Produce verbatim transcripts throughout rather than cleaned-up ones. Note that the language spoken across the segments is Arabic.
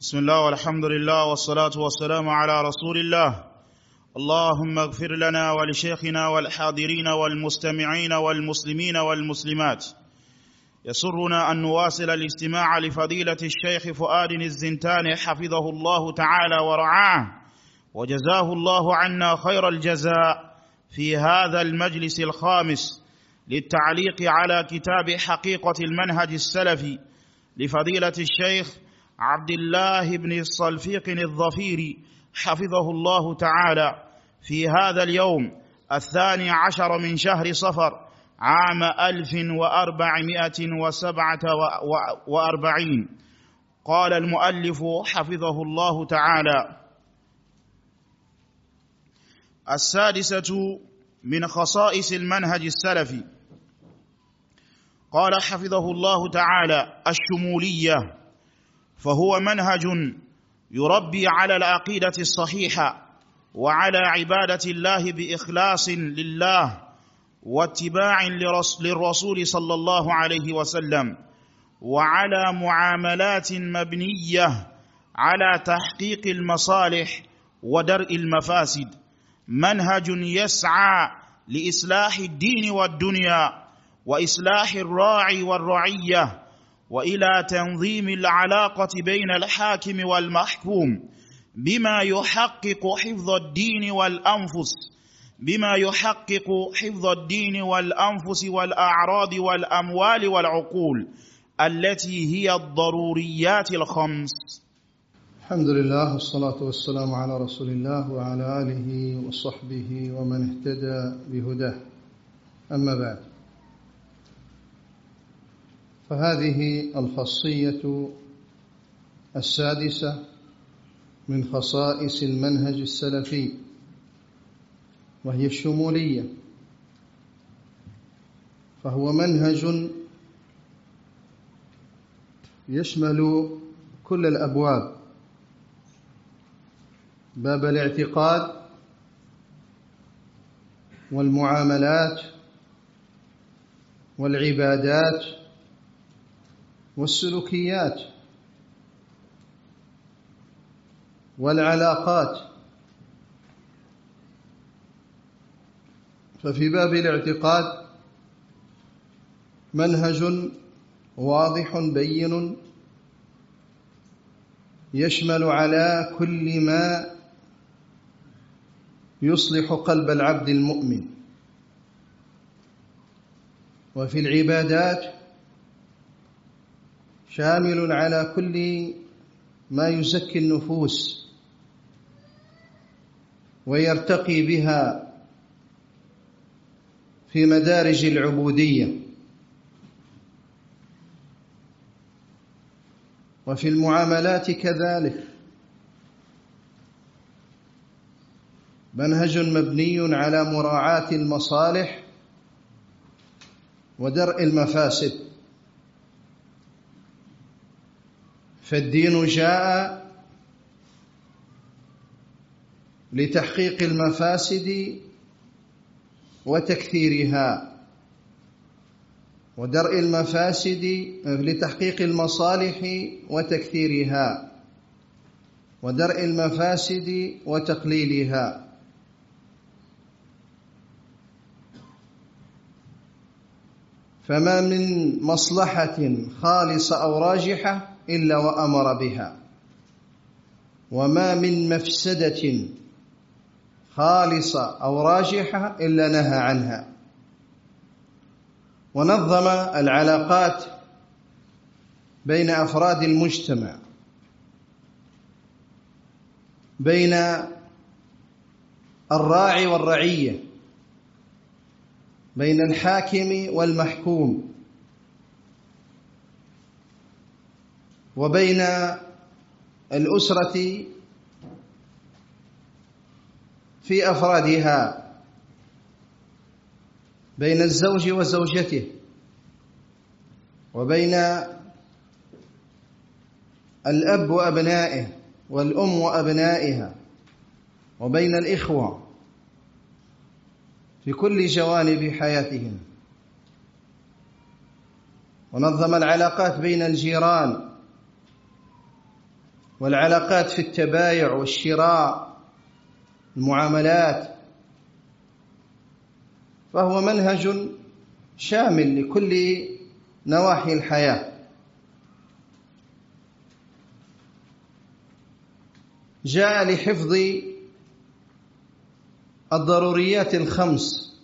بسم الله والحمد لله والصلاة والسلام على رسول الله. اللهم اغفر لنا ولشيخنا والحاضرين والمستمعين والمسلمين والمسلمات. يسرنا أن نواصل الاستماع لفضيلة الشيخ فؤاد الزنتاني حفظه الله تعالى ورعاه، وجزاه الله عنا خير الجزاء في هذا المجلس الخامس للتعليق على كتاب حقيقة المنهج السلفي لفضيلة الشيخ عبد الله بن الصلفيق الظفيري حفظه الله تعالى، في هذا اليوم الثاني عشر من شهر صفر عام ألف وأربعمائة وسبعة وأربعين. قال المؤلف حفظه الله تعالى: السادسة من خصائص المنهج السلفي. قال حفظه الله تعالى: الشمولية، فهو منهج يربي على العقيدة الصحيحة وعلى عبادة الله بإخلاص لله واتباع للرسول صلى الله عليه وسلم، وعلى معاملات مبنية على تحقيق المصالح ودرء المفاسد. منهج يسعى لإصلاح الدين والدنيا وإصلاح الراعي والرعية، وإلى تنظيم العلاقة بين الحاكم والمحكوم بما يحقق حفظ الدين والأنفس بما يحقق حفظ الدين والأنفس والأعراض والأموال والعقول التي هي الضروريات الخمس. الحمد لله والصلاة والسلام على رسول الله وعلى آله وصحبه ومن اهتدى بهداه، أما بعد، فهذه الخاصية السادسة من خصائص المنهج السلفي، وهي الشمولية. فهو منهج يشمل كل الأبواب: باب الاعتقاد والمعاملات والعبادات والسلوكيات والعلاقات. ففي باب الاعتقاد منهج واضح بين يشمل على كل ما يصلح قلب العبد المؤمن. وفي العبادات شامل على كل ما يزكي النفوس ويرتقي بها في مدارج العبودية. وفي المعاملات كذلك منهج مبني على مراعاة المصالح ودرء المفاسد. فالدين جاء لتحقيق المفاسد وتكثيرها، ودرء المفاسد لتحقيق المصالح وتكثيرها، ودرء المفاسد وتقليلها. فما من مصلحة خالصة أو راجحة إلا وأمر بها، وما من مفسدة خالصة أو راجحة إلا نهى عنها. ونظم العلاقات بين أفراد المجتمع، بين الراعي والرعية، بين الحاكم والمحكوم، وبين الأسرة في أفرادها، بين الزوج وزوجته، وبين الأب وأبنائه والأم وأبنائها، وبين الإخوة في كل جوانب حياتهم. ونظم العلاقات بين الجيران والعلاقات في التبايع والشراء، المعاملات، فهو منهج شامل لكل نواحي الحياة. جاء لحفظ الضروريات الخمس،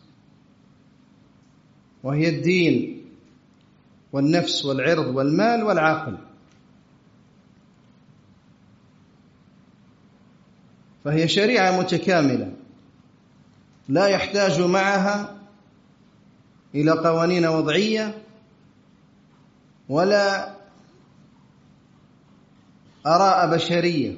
وهي الدين والنفس والعرض والمال والعقل، فهي شريعة متكاملة لا يحتاج معها إلى قوانين وضعية ولا آراء بشرية،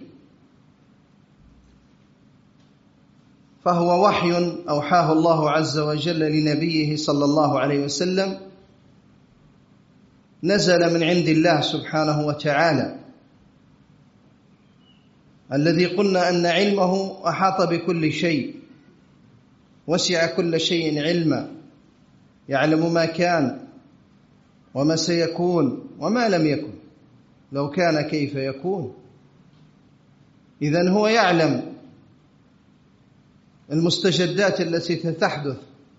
فهو وحي أوحاه الله عز وجل لنبيه صلى الله عليه وسلم، نزل من عند الله سبحانه وتعالى، الذي قلنا أن علمه أحاط بكل شيء، وسع كل شيء علما، يعلم ما كان وما سيكون وما لم يكن، لو كان كيف يكون. إذن هو يعلم المستجدات التي ستحدث،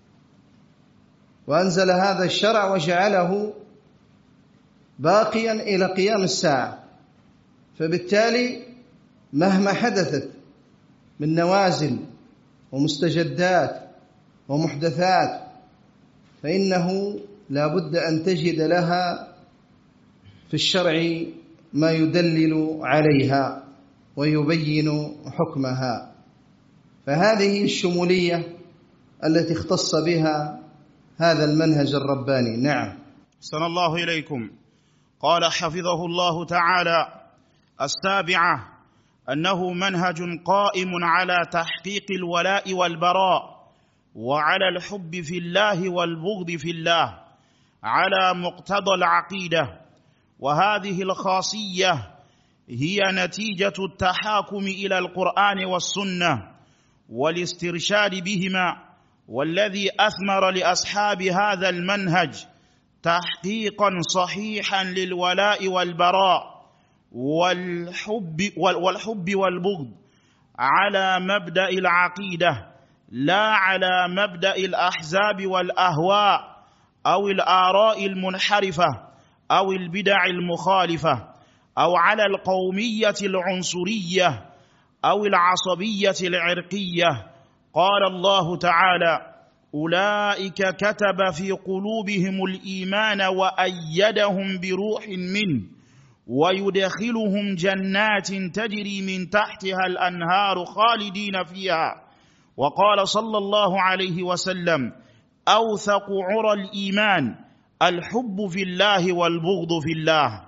وأنزل هذا الشرع وجعله باقيا إلى قيام الساعة، فبالتالي مهما حدثت من نوازل ومستجدات ومحدثات فإنه لا بد أن تجد لها في الشرع ما يدلل عليها ويبين حكمها، فهذه الشمولية التي اختص بها هذا المنهج الرباني. نعم. أحسن الله إليكم. قال حفظه الله تعالى: السابعة أنه منهج قائم على تحقيق الولاء والبراء، وعلى الحب في الله والبغض في الله، على مقتضى العقيدة، وهذه الخاصية هي نتيجة التحاكم إلى القرآن والسنة والاسترشاد بهما، والذي أثمر لأصحاب هذا المنهج تحقيقا صحيحا للولاء والبراء والحب والحب والبغض على مبدأ العقيدة، لا على مبدأ الأحزاب والأهواء أو الآراء المنحرفة أو البدع المخالفة، أو على القومية العنصرية أو العصبية العرقية. قال الله تعالى: أولئك كتب في قلوبهم الإيمان وأيدهم بروح منه ويدخلهم جنات تجري من تحتها الأنهار خالدين فيها. وقال صلى الله عليه وسلم: أوثق عرى الإيمان الحب في الله والبغض في الله.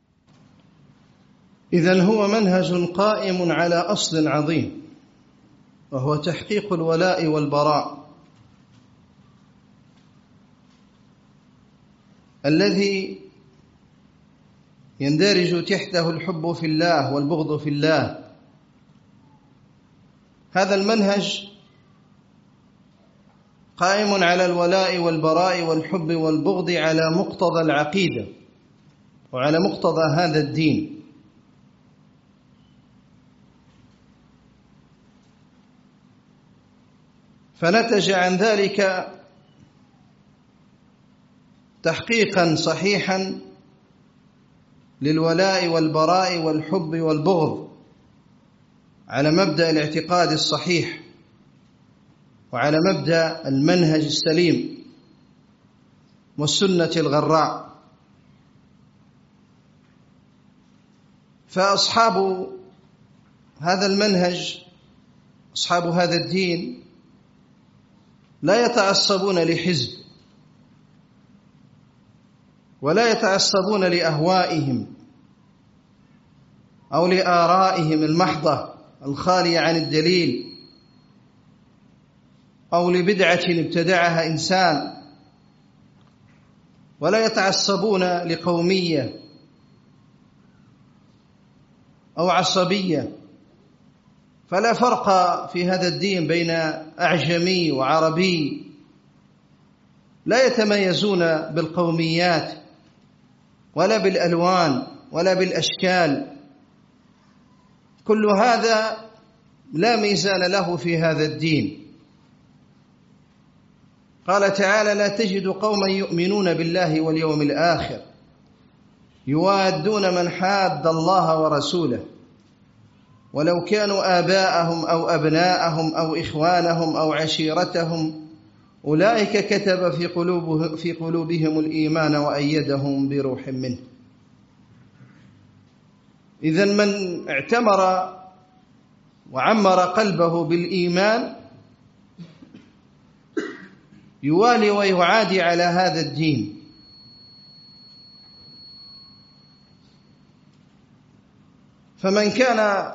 إذن هو منهج قائم على أصل عظيم، وهو تحقيق الولاء والبراء، الذي يندرج تحته الحب في الله والبغض في الله. هذا المنهج قائم على الولاء والبراء والحب والبغض على مقتضى العقيدة وعلى مقتضى هذا الدين، فنتج عن ذلك تحقيقا صحيحا للولاء والبراء والحب والبغض على مبدأ الاعتقاد الصحيح وعلى مبدأ المنهج السليم والسنة الغراء. فأصحاب هذا المنهج، أصحاب هذا الدين، لا يتعصبون لحزب ولا يتعصبون لأهوائهم أو لآرائهم المحضة الخالية عن الدليل أو لبدعة ابتدعها إنسان، ولا يتعصبون لقومية أو عصبية. فلا فرق في هذا الدين بين أعجمي وعربي، لا يتميزون بالقوميات ولا بالألوان ولا بالأشكال كل هذا لا ميزان له في هذا الدين. قال تعالى: لا تجد قوما يؤمنون بالله واليوم الآخر يوادون من حاد الله ورسوله ولو كانوا آباءهم أو أبناءهم أو إخوانهم أو عشيرتهم أولئك كتب في قلوبهم, في قلوبهم الإيمان وأيدهم بروح منه. إذن من اعتمر وعمر قلبه بالإيمان يوالي ويعادي على هذا الدين. فمن كان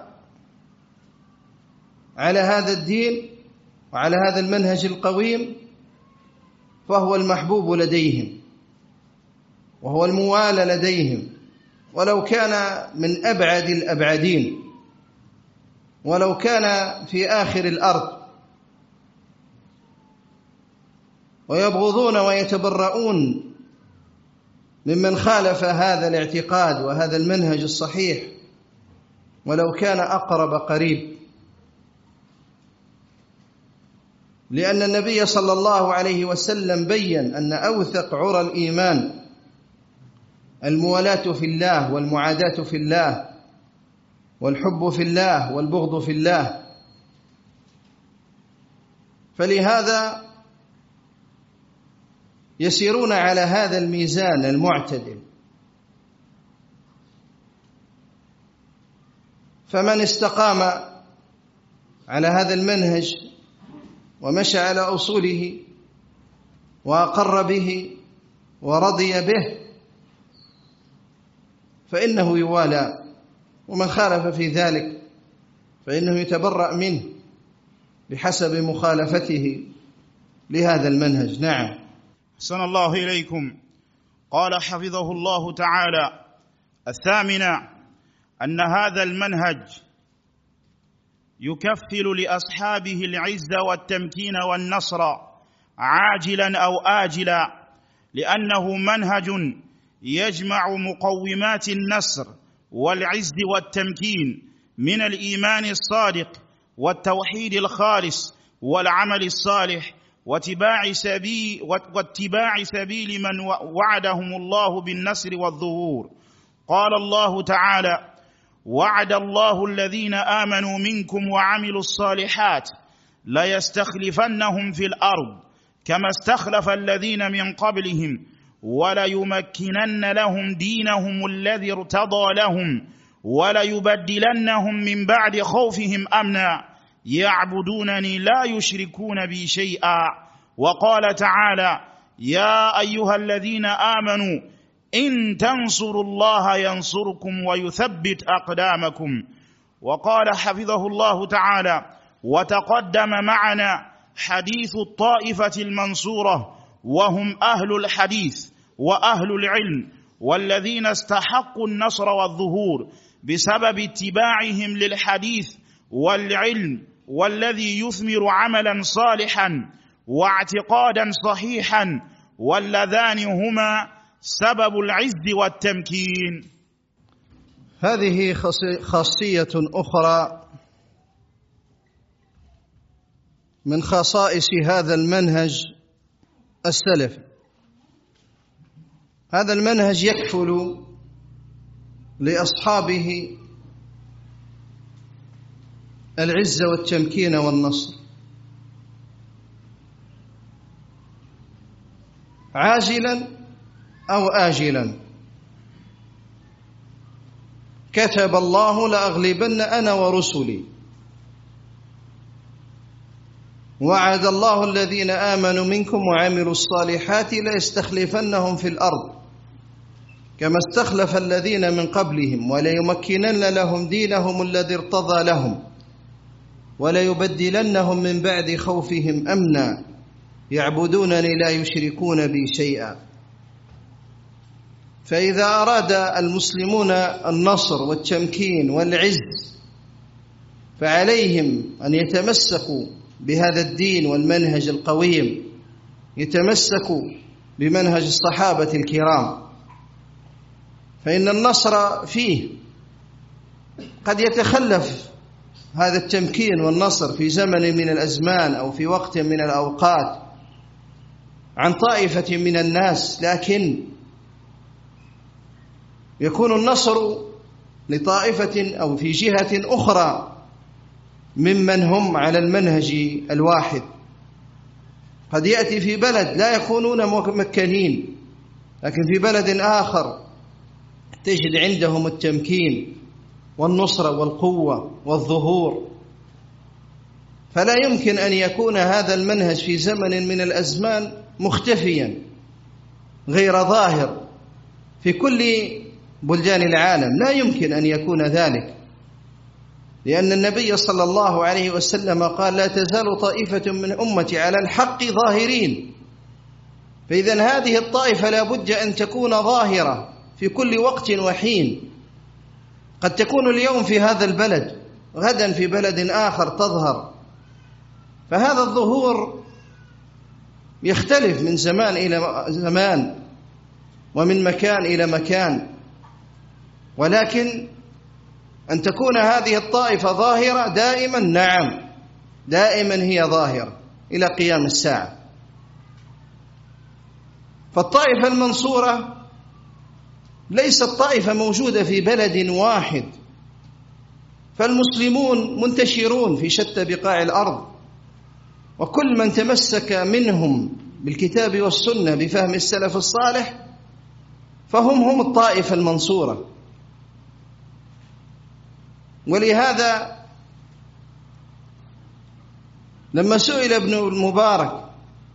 على هذا الدين وعلى هذا المنهج القويم فهو المحبوب لديهم وهو الموالى لديهم، ولو كان من أبعد الأبعدين، ولو كان في آخر الأرض، ويبغضون ويتبرؤون ممن خالف هذا الاعتقاد وهذا المنهج الصحيح ولو كان أقرب قريب. لأن النبي صلى الله عليه وسلم بيّن أن أوثق عرى الإيمان الموالاة في الله والمعاداة في الله والحب في الله والبغض في الله. فلهذا يسيرون على هذا الميزان المعتدل. فمن استقام على هذا المنهج ومشى على أصوله وأقر به ورضي به فإنه يوالى، ومن خالف في ذلك فإنه يتبرأ منه بحسب مخالفته لهذا المنهج. نعم. أحسن الله إليكم. قال حفظه الله تعالى: الثامنة أن هذا المنهج يكفل لأصحابه العز والتمكين والنصر عاجلا أو آجلا، لأنه منهج يجمع مقومات النصر والعز والتمكين من الإيمان الصادق والتوحيد الخالص والعمل الصالح واتباع سبيل, واتباع سبيل من وعدهم الله بالنصر والظهور. قال الله تعالى: وعد الله الذين آمنوا منكم وعملوا الصالحات ليستخلفنهم في الأرض كما استخلف الذين من قبلهم وليمكنن لهم دينهم الذي ارتضى لهم وليبدلنهم من بعد خوفهم أمنا يعبدونني لا يشركون بي شيئا. وقال تعالى: يا أيها الذين آمنوا إن تنصروا الله ينصركم ويثبت أقدامكم. وقال حفظه الله تعالى: وتقدم معنا حديث الطائفة المنصورة وهم أهل الحديث وأهل العلم والذين استحقوا النصر والظهور بسبب اتباعهم للحديث والعلم، والذي يثمر عملا صالحا واعتقادا صحيحا، واللذان هما سبب العز والتمكين. هذه خاصية أخرى من خصائص هذا المنهج السلفي. هذا المنهج يكفل لأصحابه العز والتمكين والنصر عاجلا أو آجلا. كتب الله لأغلبن أنا ورسلي. وعد الله الذين آمنوا منكم وعملوا الصالحات ليستخلفنهم في الأرض كما استخلف الذين من قبلهم وليمكنن لهم دينهم الذي ارتضى لهم وليبدلنهم من بعد خوفهم أمنا يعبدونني لا يشركون بي شيئا. فإذا أراد المسلمون النصر والتمكين والعز فعليهم أن يتمسكوا بهذا الدين والمنهج القويم، يتمسكوا بمنهج الصحابة الكرام، فإن النصر فيه قد يتخلف هذا التمكين والنصر في زمن من الأزمان أو في وقت من الأوقات عن طائفة من الناس، لكن يكون النصر لطائفة أو في جهة أخرى ممن هم على المنهج الواحد. قد يأتي في بلد لا يكونون ممكنين، لكن في بلد آخر تجد عندهم التمكين والنصرة والقوة والظهور. فلا يمكن أن يكون هذا المنهج في زمن من الأزمان مختفيا غير ظاهر في كل بلدان العالم، لا يمكن أن يكون ذلك، لأن النبي صلى الله عليه وسلم قال: لا تزال طائفة من أمتي على الحق ظاهرين. فإذن هذه الطائفة لا بد أن تكون ظاهرة في كل وقت وحين. قد تكون اليوم في هذا البلد، غدا في بلد آخر تظهر، فهذا الظهور يختلف من زمان إلى زمان ومن مكان إلى مكان، ولكن أن تكون هذه الطائفة ظاهرة دائما، نعم دائما هي ظاهرة إلى قيام الساعة. فالطائفة المنصورة ليست طائفة موجودة في بلد واحد، فالمسلمون منتشرون في شتى بقاع الأرض، وكل من تمسك منهم بالكتاب والسنة بفهم السلف الصالح فهم هم الطائفة المنصورة. ولهذا لما سئل ابن المبارك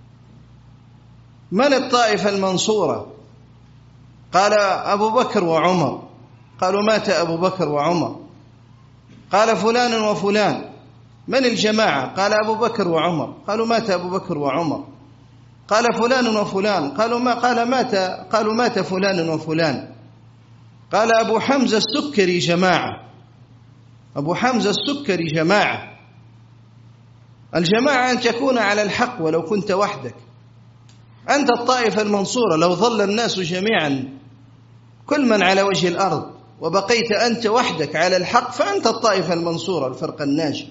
من الطائفة المنصورة قال: أبو بكر وعمر. قالوا: مات أبو بكر وعمر. قال: فلان وفلان. من الجماعة؟ قال: أبو بكر وعمر. قالوا: مات أبو بكر وعمر. قال: فلان وفلان. قالوا: ما قال مات قالوا: مات فلان وفلان. قال: أبو حمزة السكري جماعة. أبو حمزة السكري جماعة. الجماعة أن تكون على الحق ولو كنت وحدك، أنت الطائفة المنصورة. لو ظل الناس جميعا كل من على وجه الأرض وبقيت أنت وحدك على الحق فأنت الطائفة المنصورة، الفرق الناجي.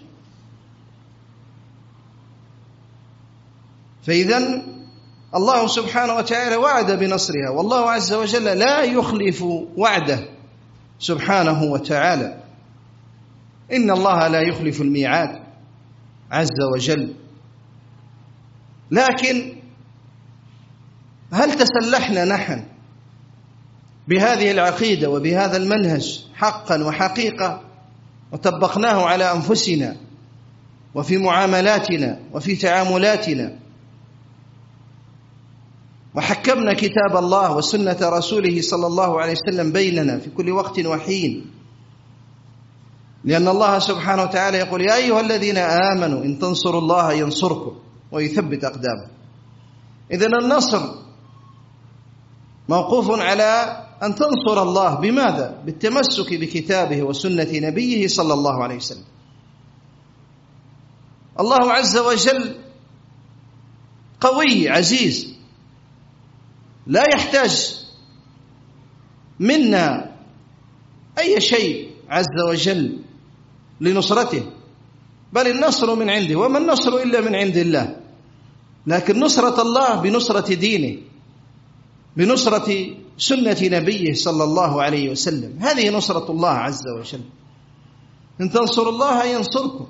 فإذن الله سبحانه وتعالى وعد بنصرها، والله عز وجل لا يخلف وعده سبحانه وتعالى. إن الله لا يخلف الميعاد عز وجل. لكن هل تسلحنا نحن بهذه العقيدة وبهذا المنهج حقا وحقيقة وطبقناه على أنفسنا وفي معاملاتنا وفي تعاملاتنا، وحكمنا كتاب الله وسنة رسوله صلى الله عليه وسلم بيننا في كل وقت وحين؟ لأن الله سبحانه وتعالى يقول: يا أيها الذين آمنوا إن تنصروا الله ينصركم ويثبت أقدامكم. إذن النصر موقوف على أن تنصر الله. بماذا؟ بالتمسك بكتابه وسنة نبيه صلى الله عليه وسلم. الله عز وجل قوي عزيز، لا يحتاج منا أي شيء عز وجل لنصرته، بل النصر من عنده، وما النصر إلا من عند الله. لكن نصرة الله بنصرة دينه، بنصرة سنة نبيه صلى الله عليه وسلم. هذه نصرة الله عز وجل. إن تنصروا الله ينصركم.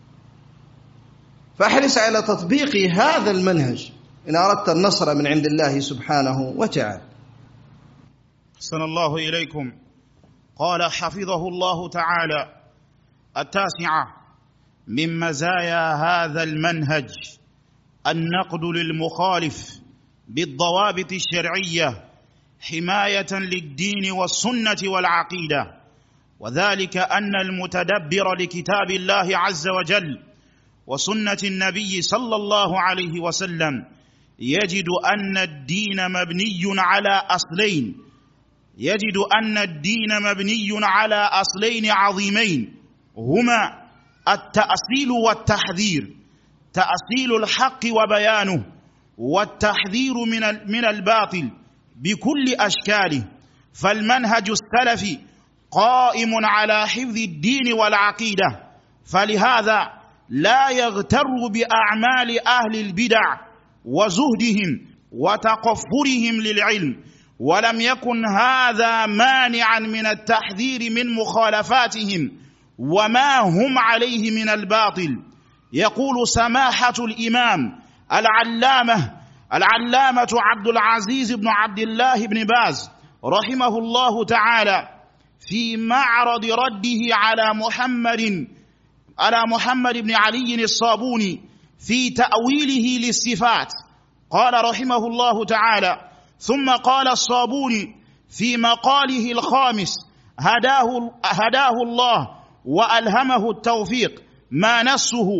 فاحرص على تطبيق هذا المنهج إن أردت النصر من عند الله سبحانه وتعالى. أحسن الله إليكم. قال حفظه الله تعالى: التاسعة من مزايا هذا المنهج النقد للمخالف بالضوابط الشرعية حماية للدين والسنة والعقيدة، وذلك أن المتدبر لكتاب الله عز وجل وسنة النبي صلى الله عليه وسلم يجد أن الدين مبني على أصلين يجد أن الدين مبني على أصلين عظيمين، هما التأصيل والتحذير. تأصيل الحق وبيانه، والتحذير من من الباطل بكل أشكاله. فالمنهج السلفي قائم على حفظ الدين والعقيدة، فلهذا لا يغتر بأعمال أهل البدع وزهدهم وتقفرهم للعلم، ولم يكن هذا مانعا من التحذير من مخالفاتهم وما هم عليه من الباطل. يقول سماحة الإمام العلامة العلامة عبد العزيز بن عبد الله بن باز رحمه الله تعالى في معرض رده على محمد على محمد بن علي الصابوني في تأويله للصفات، قال رحمه الله تعالى: ثم قال الصابوني في مقاله الخامس هداه, هداه الله وألهمه التوفيق ما نصه: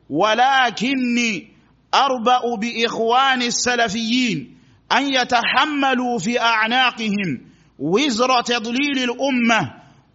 ولكني أربأ بإخوان السلفيين أن يتحملوا في أعناقهم وزر تضليل الأمة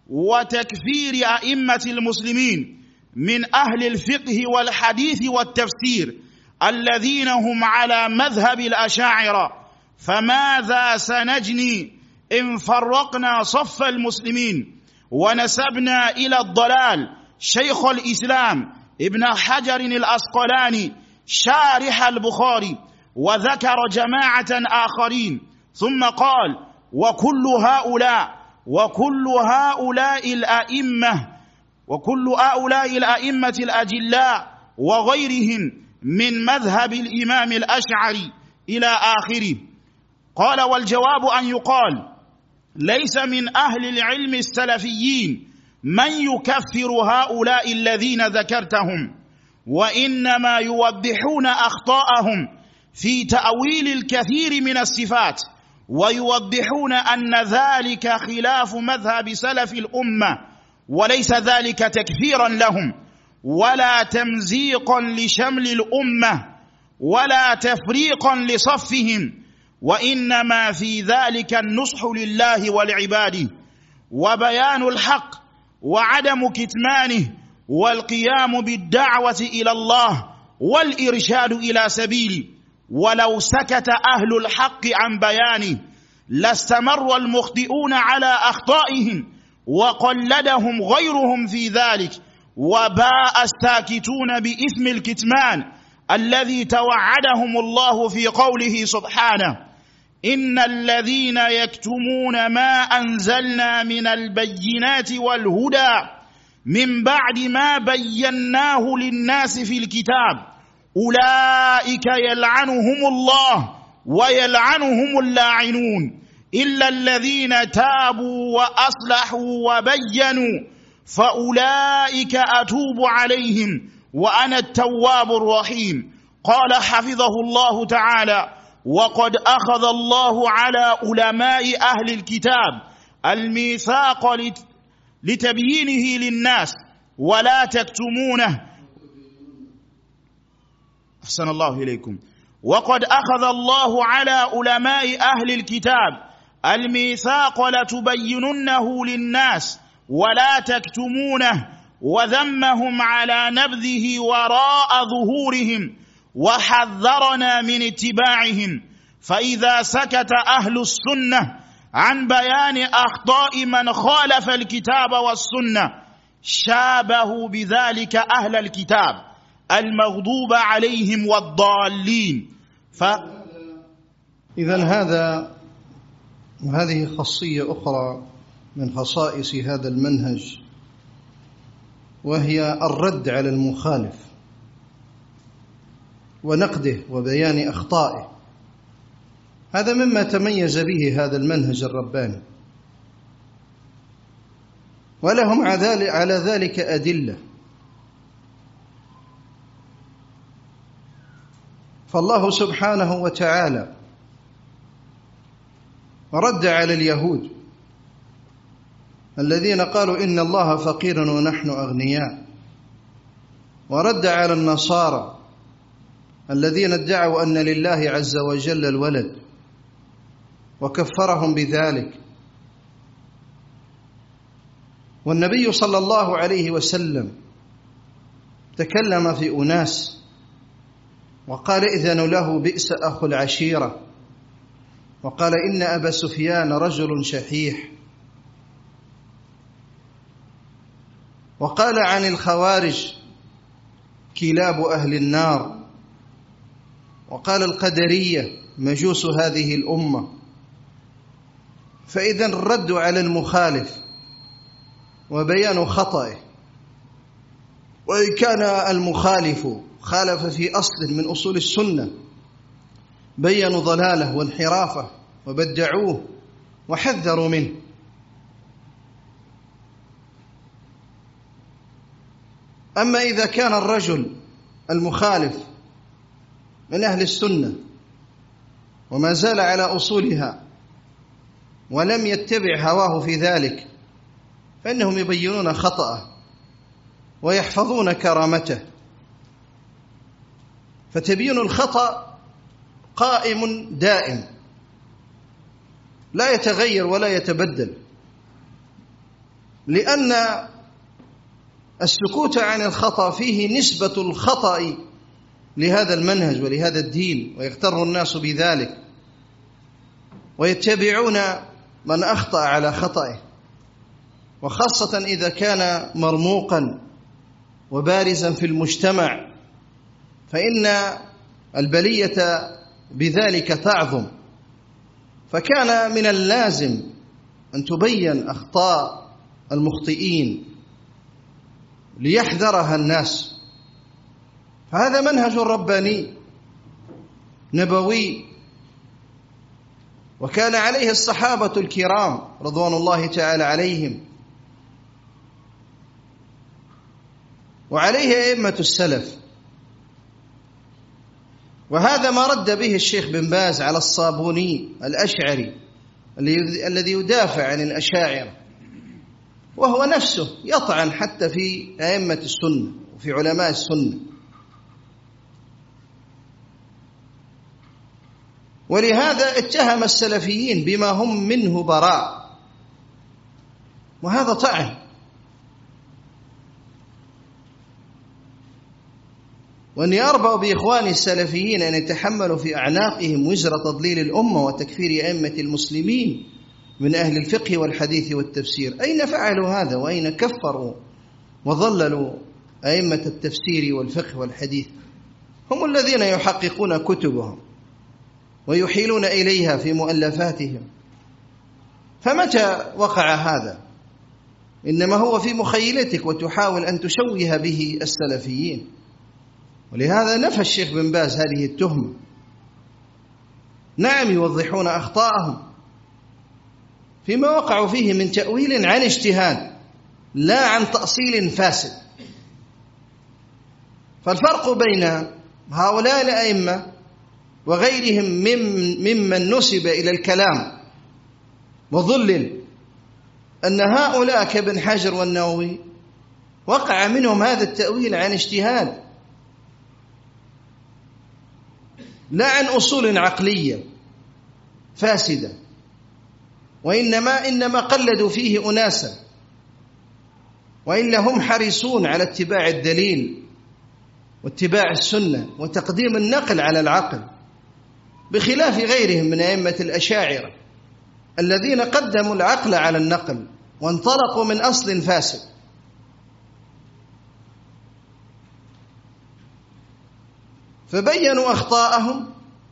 وتكفير أئمة المسلمين من أهل الفقه والحديث والتفسير الذين هم على مذهب الأشاعرة، فماذا سنجني إن فرقنا صف المسلمين ونسبنا إلى الضلال شيخ الإسلام ابن حجر الأسقلاني شارح البخاري وذكر جماعة آخرين، ثم قال: وكل هؤلاء وكل هؤلاء الأئمة وكل هؤلاء الأئمة الأجلاء وغيرهم من مذهب الإمام الأشعري إلى آخره. قال: والجواب أن يقال: ليس من أهل العلم السلفيين من يكفر هؤلاء الذين ذكرتهم، وإنما يوضحون أخطاءهم في تأويل الكثير من الصفات، ويوضحون أن ذلك خلاف مذهب سلف الأمة، وليس ذلك تكفيرا لهم ولا تمزيقا لشمل الأمة ولا تفريقا لصفهم، وإنما في ذلك النصح لله ولعباده وبيان الحق وعدم كتمانه والقيام بالدعوة إلى الله والإرشاد إلى سبيله. ولو سكت أهل الحق عن بيانه لاستمر المخطئون على أخطائهم وقلدهم غيرهم في ذلك، وباء الساكتون بإثم الكتمان الذي توعدهم الله في قوله سبحانه: إن الذين يكتمون ما أنزلنا من البينات والهدى من بعد ما بيناه للناس في الكتاب أولئك يلعنهم الله ويلعنهم اللاعنون إلا الذين تابوا وأصلحوا وبينوا فأولئك أتوب عليهم وأنا التواب الرحيم. قال حفظه الله تعالى: وقد أخذ الله على علماء أهل الكتاب الميثاق لتبيينه للناس ولا تكتمونه. أحسن الله إليكم. وقد أخذ الله على علماء أهل الكتاب الميثاق لتبيننه للناس ولا تكتمونه، وذمهم على نبذه وراء ظهورهم وحذرنا من اتباعهم. فإذا سكت أهل السنة عن بيان أخطاء من خالف الكتاب والسنة شابهوا بذلك أهل الكتاب المغضوب عليهم والضالين. ف... إذن هذا وهذه خاصية أخرى من خصائص هذا المنهج، وهي الرد على المخالف ونقده وبيان أخطائه. هذا مما تميز به هذا المنهج الرباني، ولهم على ذلك أدلة. فالله سبحانه وتعالى رد على اليهود الذين قالوا إن الله فقير ونحن أغنياء، ورد على النصارى الذين ادعوا أن لله عز وجل الولد وكفرهم بذلك. والنبي صلى الله عليه وسلم تكلم في أناس وقال: إذن له بئس أخو العشيرة، وقال: إن أبا سفيان رجل شحيح. وقال عن الخوارج كلاب أهل النار، وقال القدرية مجوس هذه الأمة. فإذا الرد على المخالف وبيان خطئه، وإن كان المخالف خالف في أصل من أصول السنة بينوا ضلاله وانحرافه وبدعوه وحذروا منه. أما إذا كان الرجل المخالف من أهل السنة وما زال على أصولها ولم يتبع هواه في ذلك، فإنهم يبينون خطأه ويحفظون كرامته. فتبيين الخطأ قائم دائم لا يتغير ولا يتبدل، لأن السكوت عن الخطأ فيه نسبة الخطأ لهذا المنهج ولهذا الدين، ويغتر الناس بذلك ويتبعون من أخطأ على خطأه، وخاصة إذا كان مرموقا وبارزا في المجتمع، فإن البلية بذلك تعظم. فكان من اللازم أن تبين أخطاء المخطئين ليحذرها الناس. فهذا منهج رباني نبوي، وكان عليه الصحابة الكرام رضوان الله تعالى عليهم، وعليه أئمة السلف. وهذا ما رد به الشيخ بن باز على الصابوني الأشعري الذي يدافع عن الأشاعرة، وهو نفسه يطعن حتى في أئمة السنة وفي علماء السنة. ولهذا اتهم السلفيين بما هم منه براء، وهذا طعن. وأني أربأ بإخواني السلفيين أن يتحملوا في أعناقهم وزر تضليل الأمة وتكفير أئمة المسلمين من أهل الفقه والحديث والتفسير. أين فعلوا هذا؟ وأين كفروا وضللوا أئمة التفسير والفقه والحديث؟ هم الذين يحققون كتبهم ويحيلون إليها في مؤلفاتهم. فمتى وقع هذا؟ إنما هو في مخيلتك وتحاول أن تشوه به السلفيين. ولهذا نفى الشيخ بن باز هذه التهمة. نعم يوضحون أخطاءهم فيما وقعوا فيه من تأويل عن اجتهاد لا عن تأصيل فاسد. فالفرق بين هؤلاء الأئمة وغيرهم ممن نسب إلى الكلام وظلل أن هؤلاء كابن حجر والنووي وقع منهم هذا التأويل عن اجتهاد لا عن أصول عقلية فاسدة، وإنما إنما قلدوا فيه أناسا، وإلا هم حريصون على اتباع الدليل واتباع السنة وتقديم النقل على العقل، بخلاف غيرهم من أئمة الأشاعرة الذين قدموا العقل على النقل وانطلقوا من أصل فاسد. فبينوا أخطاءهم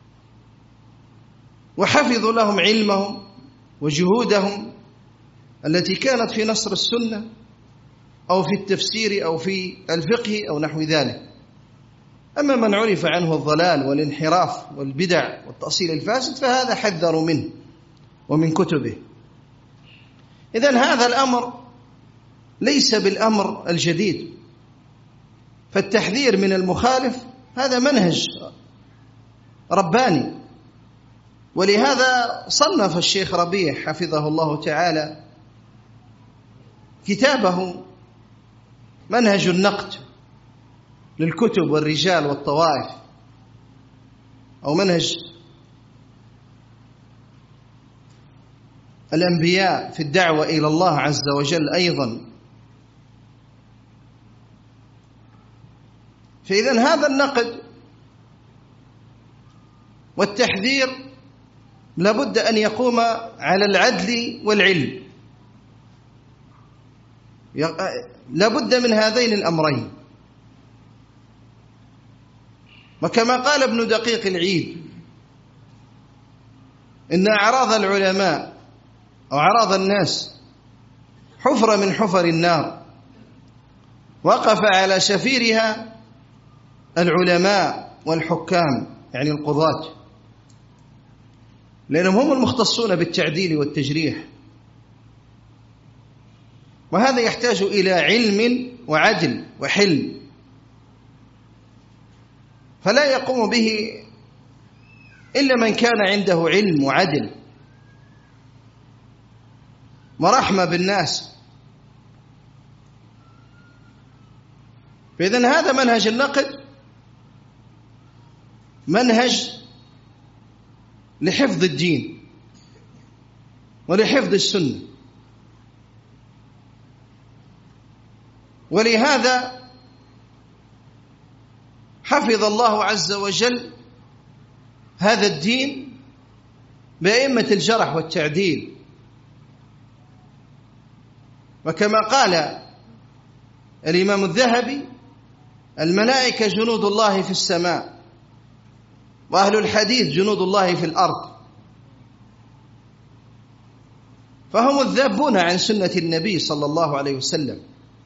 وحفظوا لهم علمهم وجهودهم التي كانت في نصر السنة أو في التفسير أو في الفقه أو نحو ذلك. أما من عرف عنه الضلال والانحراف والبدع والتأصيل الفاسد فهذا حذروا منه ومن كتبه. إذن هذا الأمر ليس بالأمر الجديد، فالتحذير من المخالف هذا منهج رباني. ولهذا صنف الشيخ ربيع حفظه الله تعالى كتابه منهج النقد للكتب والرجال والطوائف، أو منهج الأنبياء في الدعوة إلى الله عز وجل أيضا. فإذن هذا النقد والتحذير لابد أن يقوم على العدل والعلم، لا بد من هذين الأمرين. وكما قال ابن دقيق العيد إن أعراض العلماء أو أعراض الناس حفرة من حفر النار، وقف على شفيرها العلماء والحكام، يعني القضاة، لأنهم هم المختصون بالتعديل والتجريح، وهذا يحتاج إلى علم وعدل وحلم، فلا يقوم به إلا من كان عنده علم وعدل ورحمة بالناس. فإذن هذا منهج النقد منهج لحفظ الدين ولحفظ السنة، ولهذا حفظ الله عز وجل هذا الدين بأئمة الجرح والتعديل. وكما قال الإمام الذهبي: الملائكة جنود الله في السماء، وأهل الحديث جنود الله في الأرض، فهم الذابون عن سنة النبي صلى الله عليه وسلم.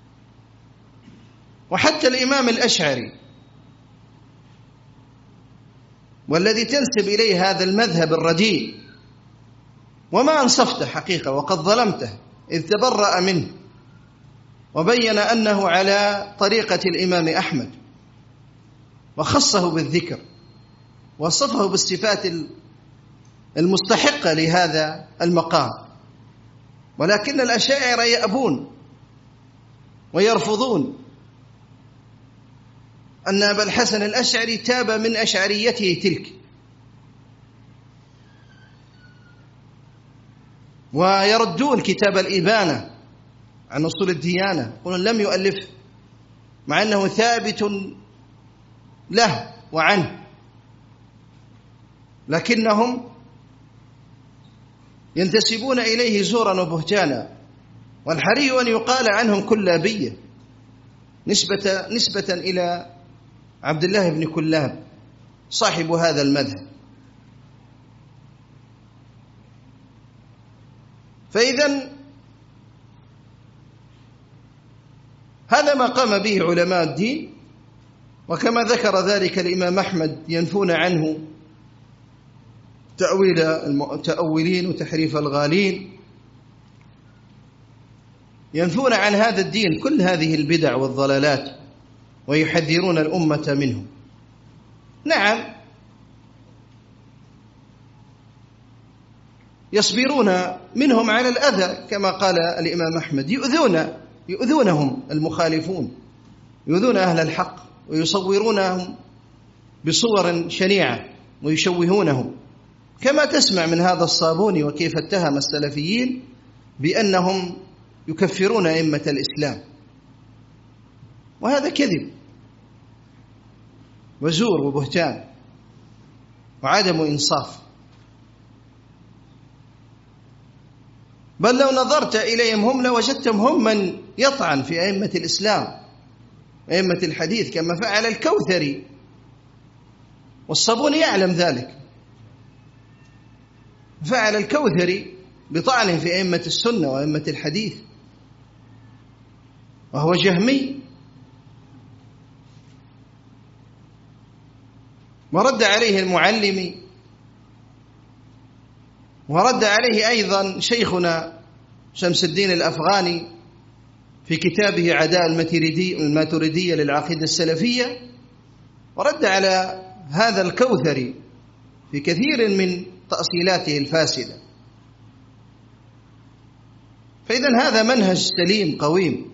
وحتى الإمام الأشعري والذي تنسب إليه هذا المذهب الرديء، وما أنصفته حقيقة وقد ظلمته إذ تبرأ منه وبين أنه على طريقة الإمام أحمد، وخصه بالذكر وصفه بالصفات المستحقة لهذا المقام. ولكن الأشاعرة يأبون ويرفضون أن أبا الحسن الأشعري تاب من أشعريته تلك، ويردون كتاب الإبانة عن أصول الديانة، يقولون لم يؤلفه مع أنه ثابت له وعنه، لكنهم ينتسبون إليه زورا وبهتانا. والحري أن يقال عنهم كلابية نسبة, نسبة إلى عبد الله بن كلاب صاحب هذا المذهب. فإذن هذا ما قام به علماء الدين، وكما ذكر ذلك الإمام أحمد ينفون عنه تأويل المتأولين وتحريف الغالين، ينفون عن هذا الدين كل هذه البدع والضلالات ويحذرون الأمة منه. نعم، يصبرون منهم على الأذى كما قال الإمام أحمد، يؤذون يؤذونهم المخالفون، يؤذون أهل الحق ويصورونهم بصور شنيعة ويشوهونهم، كما تسمع من هذا الصابوني وكيف اتهم السلفيين بأنهم يكفرون أئمة الإسلام، وهذا كذب وزور وبهتان وعدم إنصاف. بل لو نظرت إليهم هم لوجدتهم هم من يطعن في أئمة الإسلام أئمة الحديث، كما فعل الكوثري، والصابوني يعلم ذلك، فعل الكوثري بطعن في أئمة السنة وأئمة الحديث، وهو جهمي، ورد عليه المعلمي، ورد عليه أيضا شيخنا شمس الدين الأفغاني في كتابه عداء الماتريدية للعقيدة السلفية، ورد على هذا الكوثري في كثير من تأصيلاته الفاسدة. فإذن هذا منهج سليم قويم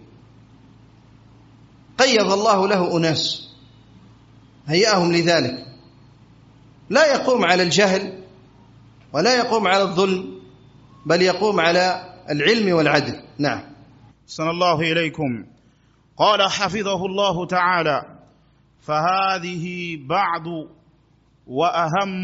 قيض الله له أناس هيأهم لذلك، لا يقوم على الجهل ولا يقوم على الظلم، بل يقوم على العلم والعدل. نعم. أحسن الله إليكم. قال حفظه الله تعالى: فهذه بعض وأهم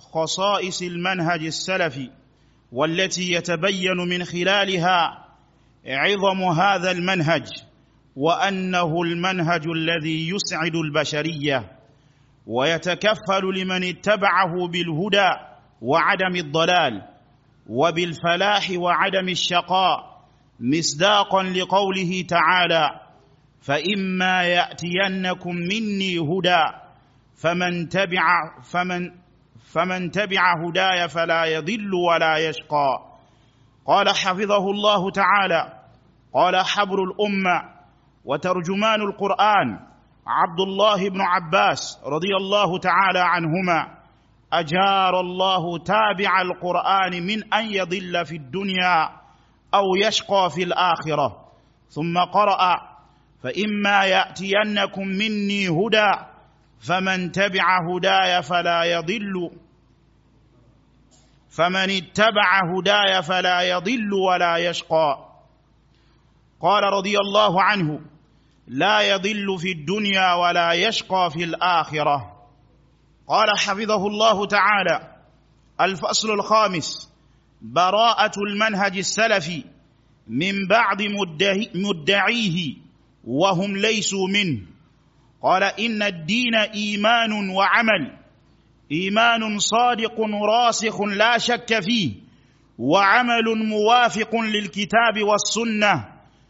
خصائص المنهج السلفي، والتي يتبين من خلالها عظم هذا المنهج وأنه المنهج الذي يسعد البشرية ويتكفل لمن اتبعه بالهدى وعدم الضلال وبالفلاح وعدم الشقاء، مصداقا لقوله تعالى: فإما يأتينكم مني هدى فمن تبع فمن فمن تبع هداي فلا يضل ولا يشقى. قال حفظه الله تعالى: قال حبر الأمة وترجمان القرآن عبد الله بن عباس رضي الله تعالى عنهما: أجار الله تابع القرآن من أن يضل في الدنيا أو يشقى في الآخرة. ثم قرأ: فإما يأتينكم مني هدى فمن تبع هداي فلا يضل فمن اتبع هداي فلا يضل ولا يشقى. قال رضي الله عنه: لا يضل في الدنيا ولا يشقى في الآخرة. قال حفظه الله تعالى: الفصل الخامس: براءة المنهج السلفي من بعض مدعيه وهم ليسوا منه. قال: إن الدين إيمان وعمل، إيمان صادق راسخ لا شك فيه، وعمل موافق للكتاب والسنة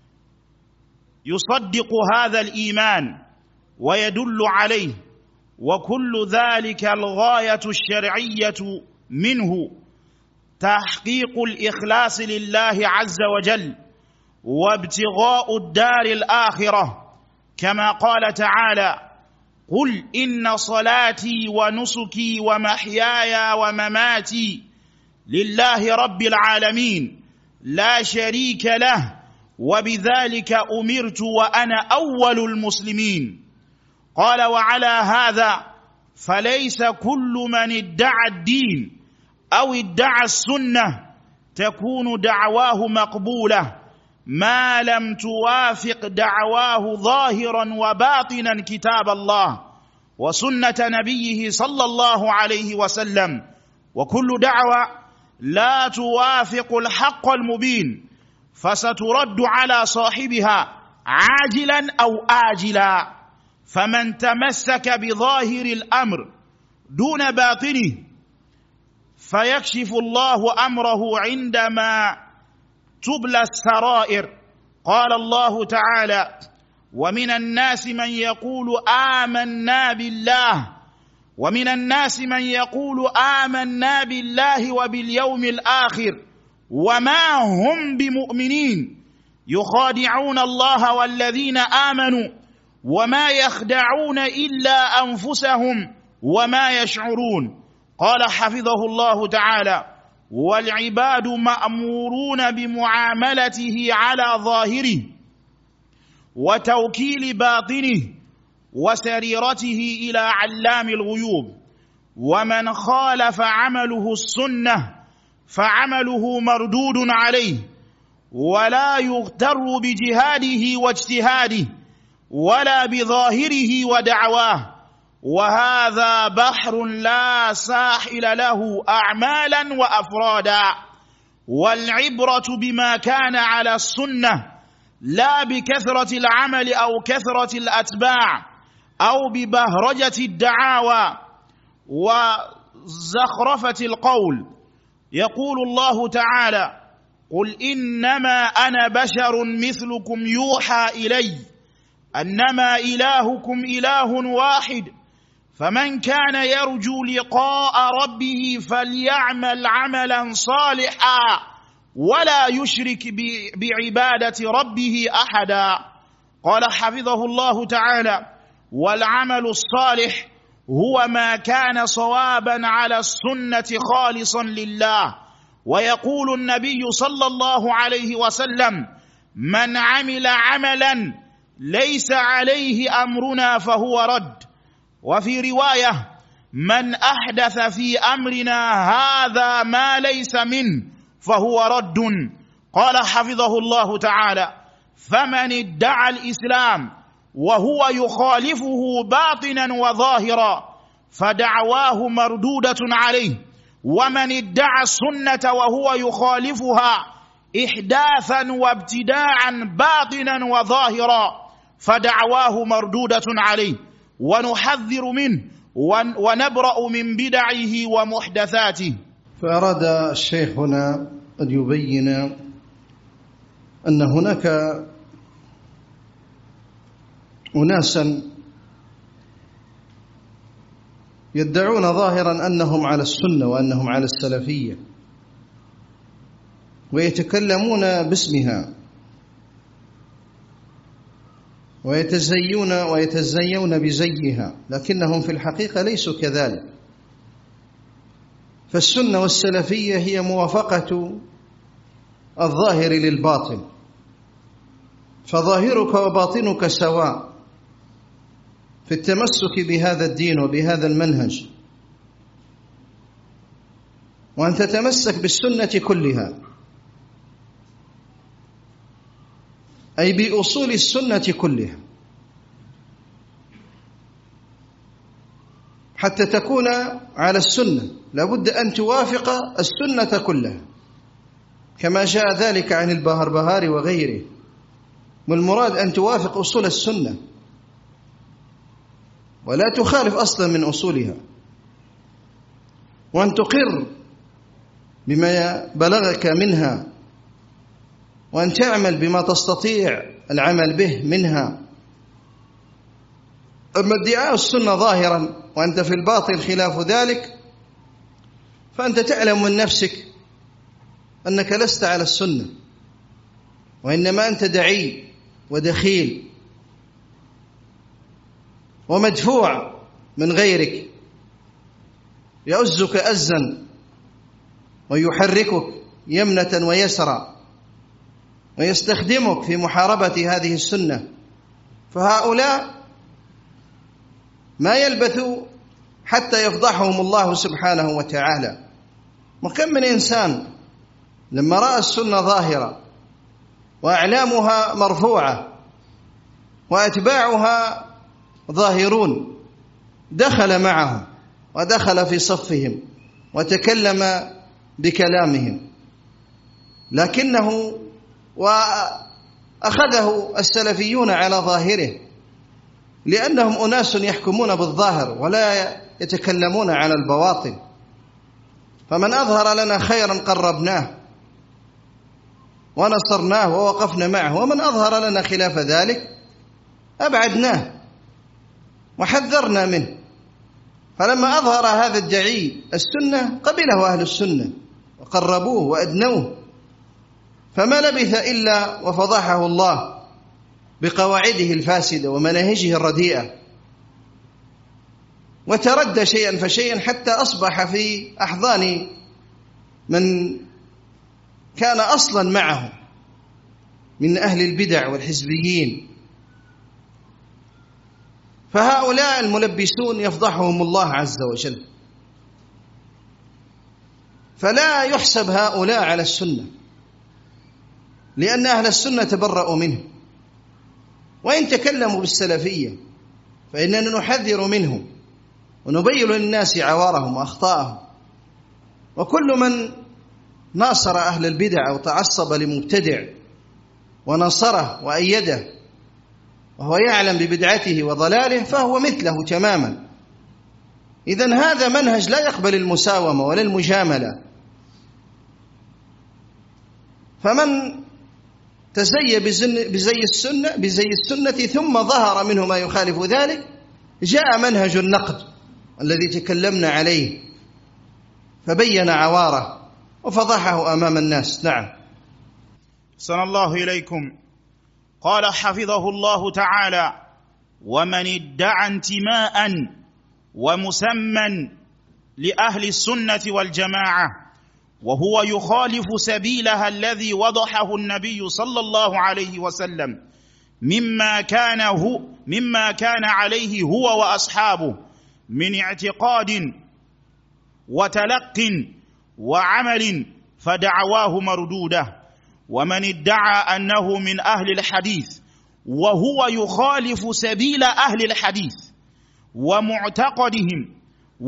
يصدق هذا الإيمان ويدل عليه، وكل ذلك الغاية الشرعية منه تحقيق الإخلاص لله عز وجل وابتغاء الدار الآخرة، كما قال تعالى: قل إن صلاتي ونسكي ومحياي ومماتي لله رب العالمين لا شريك له وبذلك أمرت وأنا أول المسلمين. قال: وعلى هذا فليس كل من ادعى الدين أو ادعى السنة تكون دعواه مقبولة ما لم توافق دعواه ظاهرا وباطنا كتاب الله وسنة نبيه صلى الله عليه وسلم، وكل دعوة لا توافق الحق المبين فسترد على صاحبها عاجلا أو آجلا. فمن تمسك بظاهر الأمر دون باطنه فيكشف الله أمره عندما تبلى السرائر. قال الله تعالى: ومن الناس من يقول آمنا بالله ومن الناس من يقول آمنا بالله وباليوم الآخر وما هم بمؤمنين يخادعون الله والذين آمنوا وما يخدعون إلا أنفسهم وما يشعرون. قال حفظه الله تعالى: والعباد مأمورون بمعاملته على ظاهره وتوكيل باطنه وسريرته إلى علام الغيوب، ومن خالف عمله السنة فعمله مردود عليه ولا يغتر بجهاده واجتهاده ولا بظاهره ودعواه، وهذا بحر لا ساحل له أعمالا وأفرادا. والعبرة بما كان على السنة لا بكثرة العمل أو كثرة الأتباع أو ببهرجة الدعاوى وزخرفة القول. يقول الله تعالى: قل إنما أنا بشر مثلكم يوحى إلي أنما إلهكم إله واحد فمن كان يرجو لقاء ربه فليعمل عملا صالحا ولا يشرك بعبادة ربه أحدا. قال حفظه الله تعالى: والعمل الصالح هو ما كان صوابا على السنة خالصا لله. ويقول النبي صلى الله عليه وسلم: من عمل عملا ليس عليه أمرنا فهو رد. وفي رواية: من أحدث في أمرنا هذا ما ليس منه فهو رد. قال حفظه الله تعالى: فمن ادعى الإسلام وهو يخالفه باطنا وظاهرا فدعواه مردودة عليه، ومن ادعى السنة وهو يخالفها إحداثا وابتداعا باطنا وظاهرا، فدعواه مردودة عليه، ونحذر منه ونبرأ من بدعه ومحدثاته. فأراد الشيخ هنا أن يبين أن هناك أناسا يدعون ظاهرا أنهم على السنة وأنهم على السلفية، ويتكلمون باسمها ويتزيون ويتزيون بزيها، لكنهم في الحقيقة ليسوا كذلك. فالسنة والسلفية هي موافقة الظاهر للباطن، فظاهرك وباطنك سواء في التمسك بهذا الدين وبهذا المنهج، وأن تتمسك بالسنة كلها، أي بأصول السنة كلها، حتى تكون على السنة لابد أن توافق السنة كلها، كما جاء ذلك عن البهربهاري وغيره. والمراد أن توافق أصول السنة ولا تخالف أصلا من أصولها، وأن تقر بما بلغك منها، وأن تعمل بما تستطيع العمل به منها. أما ادعاء السنة ظاهرا وأنت في الباطل خلاف ذلك، فأنت تعلم من نفسك أنك لست على السنة، وإنما أنت دعي ودخيل ومدفوع من غيرك، يؤزك أزا ويحركك يمنة ويسرى، ويستخدمك في محاربة هذه السنة. فهؤلاء ما يلبثوا حتى يفضحهم الله سبحانه وتعالى. وكم من إنسان لما رأى السنة ظاهرة وأعلامها مرفوعة وأتباعها ظاهرون دخل معهم ودخل في صفهم وتكلم بكلامهم، لكنه وأخذه السلفيون على ظاهره، لأنهم أناس يحكمون بالظاهر ولا يتكلمون على البواطن. فمن أظهر لنا خيرا قربناه ونصرناه ووقفنا معه، ومن أظهر لنا خلاف ذلك أبعدناه وحذرنا منه. فلما أظهر هذا الدعي السنة قبله أهل السنة وقربوه وأدنوه، فما لبث إلا وفضحه الله بقواعده الفاسدة ومناهجه الرديئة، وتردى شيئا فشيئا حتى أصبح في أحضان من كان أصلا معه من أهل البدع والحزبيين. فهؤلاء الملبسون يفضحهم الله عز وجل، فلا يحسب هؤلاء على السنة، لأن أهل السنة تبرأوا منه. وإن تكلموا بالسلفية فإننا نحذر منهم ونبين للناس عوارهم وأخطاءهم. وكل من ناصر أهل البدع وتعصب لمبتدع ونصره وأيده وهو يعلم ببدعته وضلاله فهو مثله تماما. إذن هذا منهج لا يقبل المساومة ولا المجاملة. فمن تزي بزي السنة بزي السنة ثم ظهر منه ما يخالف ذلك، جاء منهج النقد الذي تكلمنا عليه فبين عواره وفضحه أمام الناس. نعم. أحسن الله إليكم. قال حفظه الله تعالى: ومن ادعى انتماء ومسمى لأهل السنة والجماعة وهو يخالف سبيلها الذي وضحه النبي صلى الله عليه وسلم مما كان هو مما كان عليه هو وأصحابه من اعتقاد وتلق وعمل، فدعواه مردودة. ومن ادعى أنه من أهل الحديث وهو يخالف سبيل أهل الحديث ومعتقدهم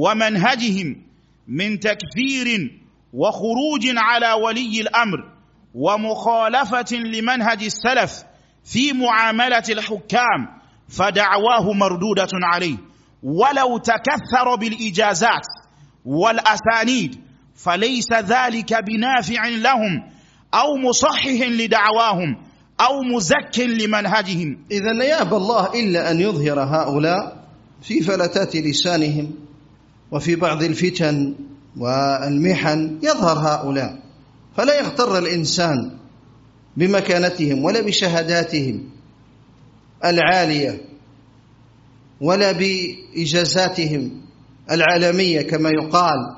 ومنهجهم من تكفير وخروج على ولي الأمر ومخالفة لمنهج السلف في معاملة الحكام، فدعواه مردودة عليه، ولو تكثر بالإجازات والأسانيد فليس ذلك بنافع لهم أو مصحح لدعواهم أو مزك لمنهجهم. إذن يأبى الله إلا أن يظهر هؤلاء في فلتات لسانهم، وفي بعض الفتن والمحن يظهر هؤلاء، فلا يغتر الإنسان بمكانتهم ولا بشهاداتهم العالية ولا بإجازاتهم العالمية كما يقال،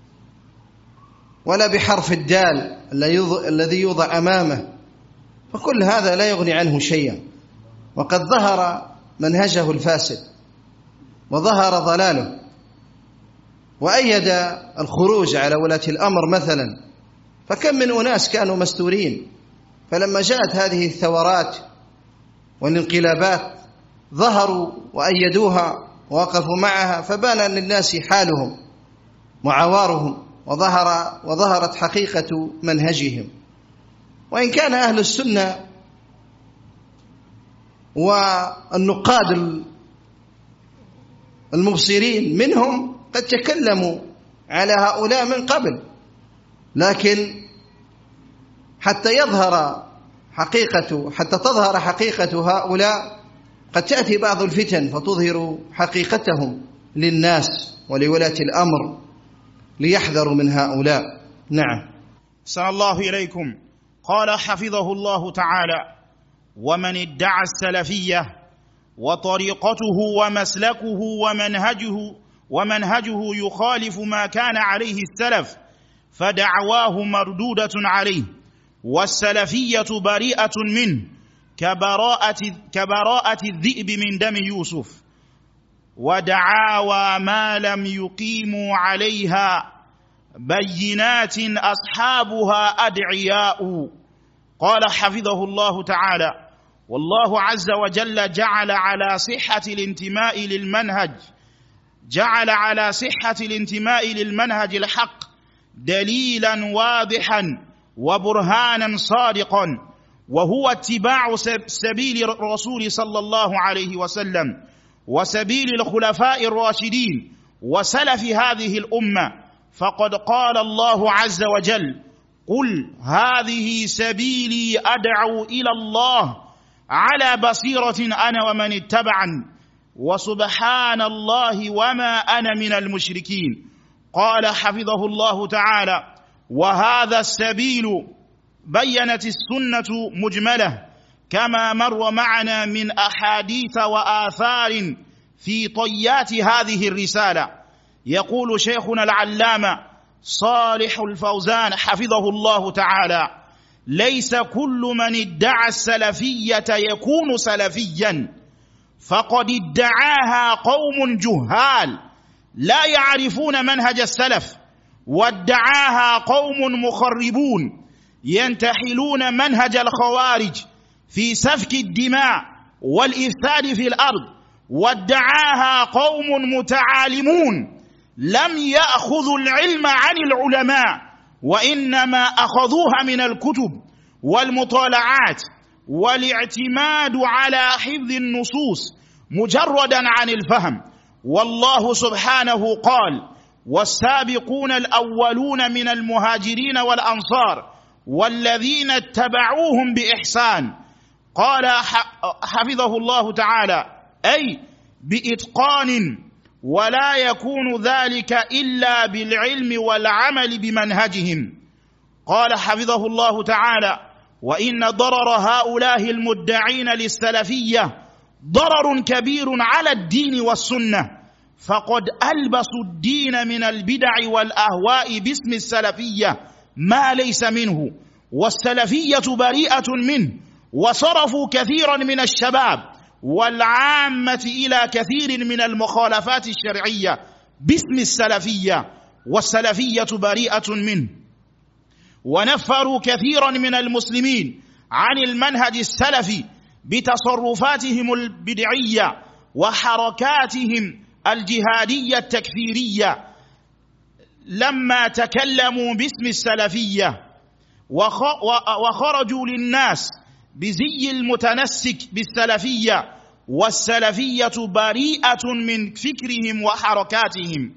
ولا بحرف الدال الذي يوضع أمامه، فكل هذا لا يغني عنه شيئا، وقد ظهر منهجه الفاسد وظهر ضلاله، وأيد الخروج على ولاة الأمر مثلا. فكم من أناس كانوا مستورين، فلما جاءت هذه الثورات والانقلابات ظهروا وأيدوها ووقفوا معها، فبان للناس حالهم وعوارهم، وظهر وظهرت حقيقة منهجهم. وإن كان أهل السنة والنقاد المبصرين منهم قد تكلموا على هؤلاء من قبل، لكن حتى يظهر حقيقة حتى تظهر حقيقة هؤلاء قد تأتي بعض الفتن فتظهر حقيقتهم للناس ولولاة الأمر ليحذروا من هؤلاء. نعم. أحسن الله إليكم. قال حفظه الله تعالى: ومن ادعى السلفية وطريقته ومسلكه ومنهجه ومنهجه يخالف ما كان عليه السلف فدعواه مردودة عليه، والسلفية بريئة منه كبراءة, كبراءة الذئب من دم يوسف، ودعاوى ما لم يقيموا عليها بينات أصحابها أدعياء. قال حفظه الله تعالى: والله عز وجل جعل على صحة الانتماء للمنهج جعل على صحة الانتماء للمنهج الحق دليلا واضحا وبرهانا صادقا، وهو اتباع سبيل الرسول صلى الله عليه وسلم وسبيل الخلفاء الراشدين وسلف هذه الأمة. فقد قال الله عز وجل: قل هذه سبيلي أدعو إلى الله على بصيرة أنا ومن اتبعني وسبحان الله وما أنا من المشركين. قال حفظه الله تعالى: وهذا السبيل بينت السنة مجملة كما مر معنا من أحاديث وآثار في طيات هذه الرسالة. يقول شيخنا العلامة صالح الفوزان حفظه الله تعالى: ليس كل من ادعى السلفية يكون سلفيا، فقد ادعاها قوم جهال لا يعرفون منهج السلف، وادعاها قوم مخربون ينتحلون منهج الخوارج في سفك الدماء والإفساد في الأرض، وادعاها قوم متعالمون لم يأخذوا العلم عن العلماء، وإنما أخذوها من الكتب والمطالعات والاعتماد على حفظ النصوص مجردا عن الفهم. والله سبحانه قال: والسابقون الأولون من المهاجرين والأنصار والذين اتبعوهم بإحسان. قال حفظه الله تعالى: أي بإتقان، ولا يكون ذلك إلا بالعلم والعمل بمنهجهم. قال حفظه الله تعالى: وإن ضرر هؤلاء المدعين للسلفية ضرر كبير على الدين والسنة، فقد ألبسوا الدين من البدع والأهواء باسم السلفية ما ليس منه، والسلفية بريئة منه، وصرفوا كثيرا من الشباب والعامة إلى كثير من المخالفات الشرعية باسم السلفية، والسلفية بريئة منه، ونفروا كثيرا من المسلمين عن المنهج السلفي بتصرفاتهم البدعية وحركاتهم الجهادية التكفيرية لما تكلموا باسم السلفية. وخرجوا للناس بزي المتنسك بالسلفية، والسلفية بريئة من فكرهم وحركاتهم،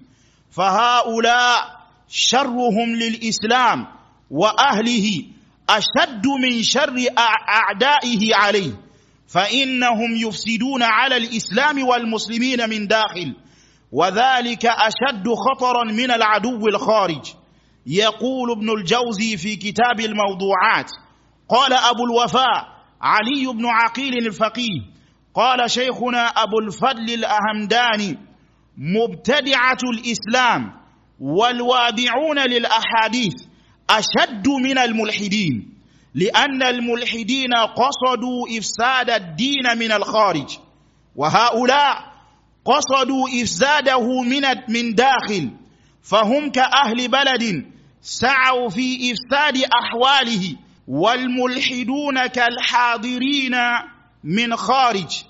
فهؤلاء شرهم للإسلام وأهله أشد من شر أعدائه عليه، فإنهم يفسدون على الإسلام والمسلمين من داخل، وذلك أشد خطرا من العدو الخارج. يقول ابن الجوزي في كتاب الموضوعات: قال أبو الوفاء علي بن عقيل الفقيه، قال شيخنا أبو الفضل الأهمداني: مبتدعة الإسلام والوابعون للأحاديث أشد من الملحدين، لأن الملحدين قصدوا إفساد الدين من الخارج، وهؤلاء قصدوا إفساده من من داخل، فهم كأهل بلد سعوا في إفساد أحواله، والملحدون كالحاضرين من خارج.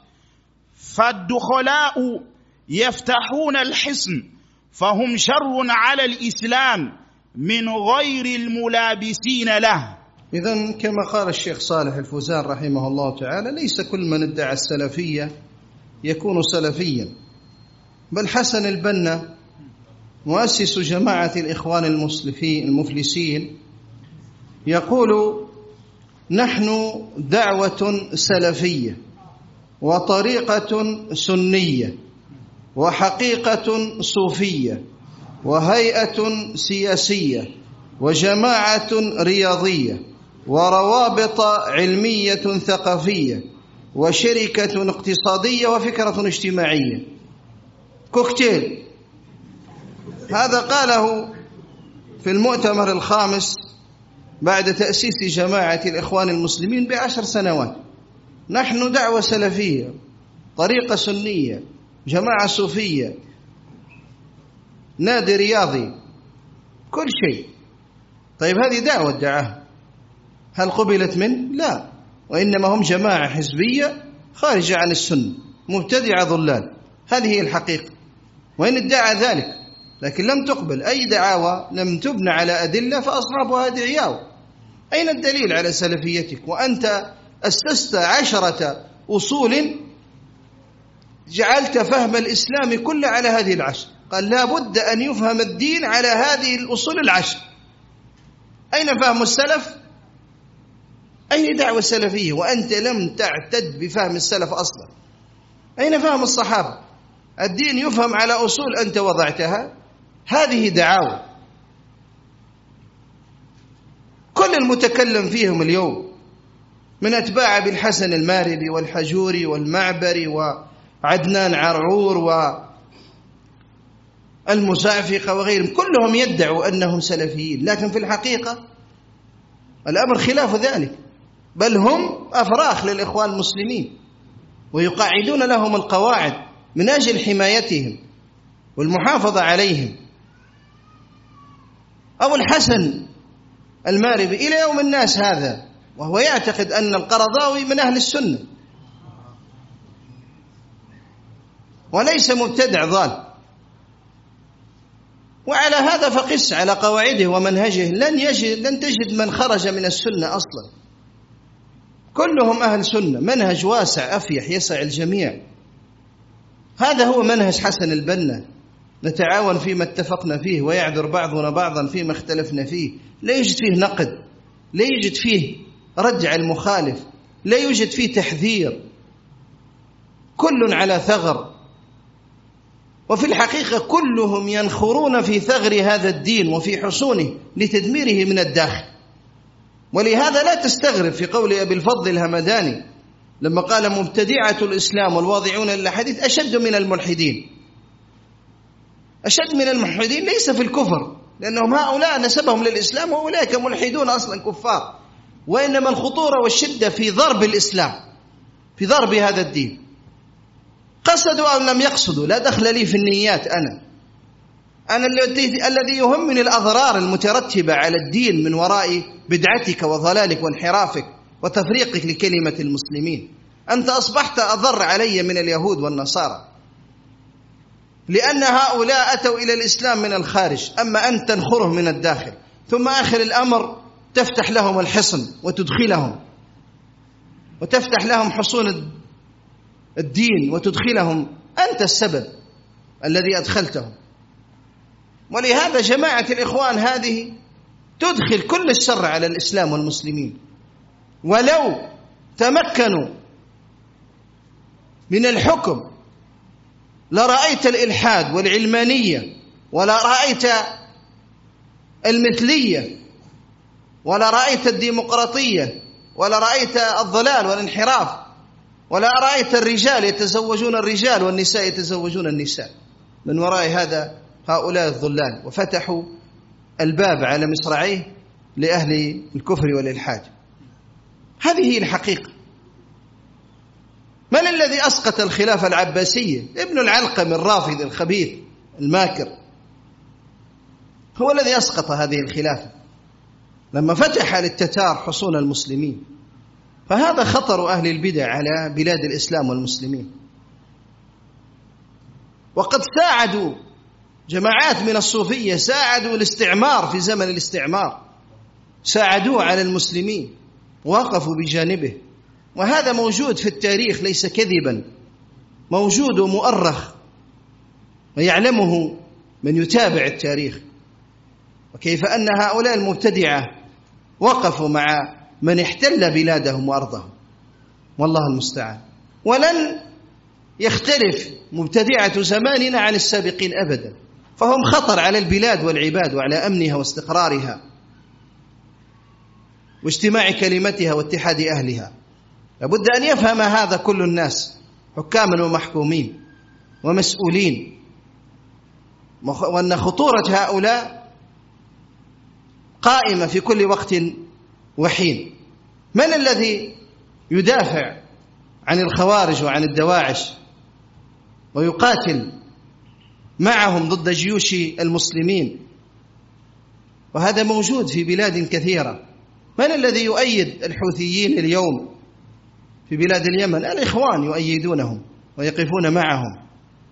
فالدخلاء يفتحون الحصن، فهم شر على الإسلام من غير الملابسين له. إذن كما قال الشيخ صالح الفوزان رحمه الله تعالى: ليس كل من ادعى السلفية يكون سلفيا، بل حسن البنا مؤسس جماعة الإخوان المفلسين يقول: نحن دعوة سلفية وطريقة سنية وحقيقة صوفية وهيئة سياسية وجماعة رياضية وروابط علمية ثقافية وشركة اقتصادية وفكرة اجتماعية. كوكتيل. هذا قاله في المؤتمر الخامس بعد تأسيس جماعة الإخوان المسلمين بعشر سنوات. نحن دعوة سلفية، طريقة سنية، جماعة صوفية، نادي رياضي، كل شيء. طيب هذه دعوة دعاها، هل قبلت منه؟ لا، وإنما هم جماعة حزبية خارجة عن السنة، مبتدعة ضلال. هذه هي الحقيقة، وإن ادعى ذلك، لكن لم تقبل. أي دعاوى لم تبنى على أدلة فأصحابها دعياو. أين الدليل على سلفيتك وأنت أسست عشرة أصول جعلت فهم الإسلام كله على هذه العشر؟ قال لا بد أن يفهم الدين على هذه الأصول العشر. أين فهم السلف؟ أين دعوة سلفية وأنت لم تعتد بفهم السلف أصلا؟ أين فهم الصحابة؟ الدين يفهم على أصول أنت وضعتها. هذه دعاوى كل المتكلم فيهم اليوم من أتباع أبي الحسن الماربي والحجوري والمعبري وعدنان عرعور والمزعفقة وغيرهم، كلهم يدعوا أنهم سلفيين، لكن في الحقيقة الأمر خلاف ذلك، بل هم أفراخ للإخوان المسلمين ويقاعدون لهم القواعد من أجل حمايتهم والمحافظة عليهم. أبو الحسن الماربي إلى يوم الناس هذا وهو يعتقد أن القرضاوي من أهل السنة وليس مبتدع ضال، وعلى هذا فقس على قواعده ومنهجه، لن يجد لن تجد من خرج من السنة أصلا، كلهم أهل سنة، منهج واسع أفيح يسع الجميع. هذا هو منهج حسن البنا، نتعاون فيما اتفقنا فيه ويعذر بعضنا بعضا فيما اختلفنا فيه، لا يوجد فيه نقد، لا يوجد فيه رجع المخالف، لا يوجد فيه تحذير، كل على ثغر. وفي الحقيقة كلهم ينخرون في ثغر هذا الدين وفي حصونه لتدميره من الداخل. ولهذا لا تستغرب في قول أبي الفضل الهمداني لما قال: مبتدعة الإسلام والواضعون للحديث أشد من الملحدين. أشد من الملحدين ليس في الكفر، لأنهم هؤلاء نسبهم للإسلام وأولئك ملحدون أصلا كفار، وإنما الخطورة والشدة في ضرب الإسلام، في ضرب هذا الدين. قصدوا أو لم يقصدوا لا دخل لي في النيات. أنا أنا الذي يهمني الأضرار المترتبة على الدين من وراء بدعتك وضلالك وانحرافك وتفريقك لكلمة المسلمين. أنت أصبحت أضر علي من اليهود والنصارى، لأن هؤلاء أتوا إلى الإسلام من الخارج، أما أنت تنخره من الداخل. ثم آخر الأمر تفتح لهم الحصن وتدخلهم، وتفتح لهم حصون الدين وتدخلهم، أنت السبب الذي أدخلتهم. ولهذا جماعة الإخوان هذه تدخل كل الشر على الإسلام والمسلمين. ولو تمكنوا من الحكم لرأيت الإلحاد والعلمانية، ولا رأيت المثلية، ولا رأيت الديمقراطية، ولا رأيت الضلال والانحراف، ولا رأيت الرجال يتزوجون الرجال والنساء يتزوجون النساء من وراء هذا هؤلاء الضلال، وفتحوا الباب على مصراعيه لأهل الكفر والإلحاد. هذه هي الحقيقة. من الذي أسقط الخلافة العباسية؟ ابن العلقم الرافض الخبيث الماكر هو الذي أسقط هذه الخلافة لما فتح للتتار حصون المسلمين. فهذا خطر أهل البدع على بلاد الإسلام والمسلمين. وقد ساعدوا جماعات من الصوفية، ساعدوا الاستعمار في زمن الاستعمار، ساعدوه على المسلمين، وقفوا بجانبه. وهذا موجود في التاريخ، ليس كذبا، موجود ومؤرخ ويعلمه من يتابع التاريخ. وكيف أن هؤلاء المبتدعة وقفوا مع من احتل بلادهم وأرضهم، والله المستعان. ولن يختلف مبتدعة زماننا عن السابقين أبدا، فهم خطر على البلاد والعباد وعلى أمنها واستقرارها واجتماع كلمتها واتحاد أهلها. لابد أن يفهم هذا كل الناس، حكاما ومحكومين ومسؤولين، وأن خطورة هؤلاء قائمة في كل وقت وحين. من الذي يدافع عن الخوارج وعن الدواعش ويقاتل معهم ضد جيوش المسلمين؟ وهذا موجود في بلاد كثيرة. من الذي يؤيد الحوثيين اليوم في بلاد اليمن؟ الإخوان يؤيدونهم ويقفون معهم،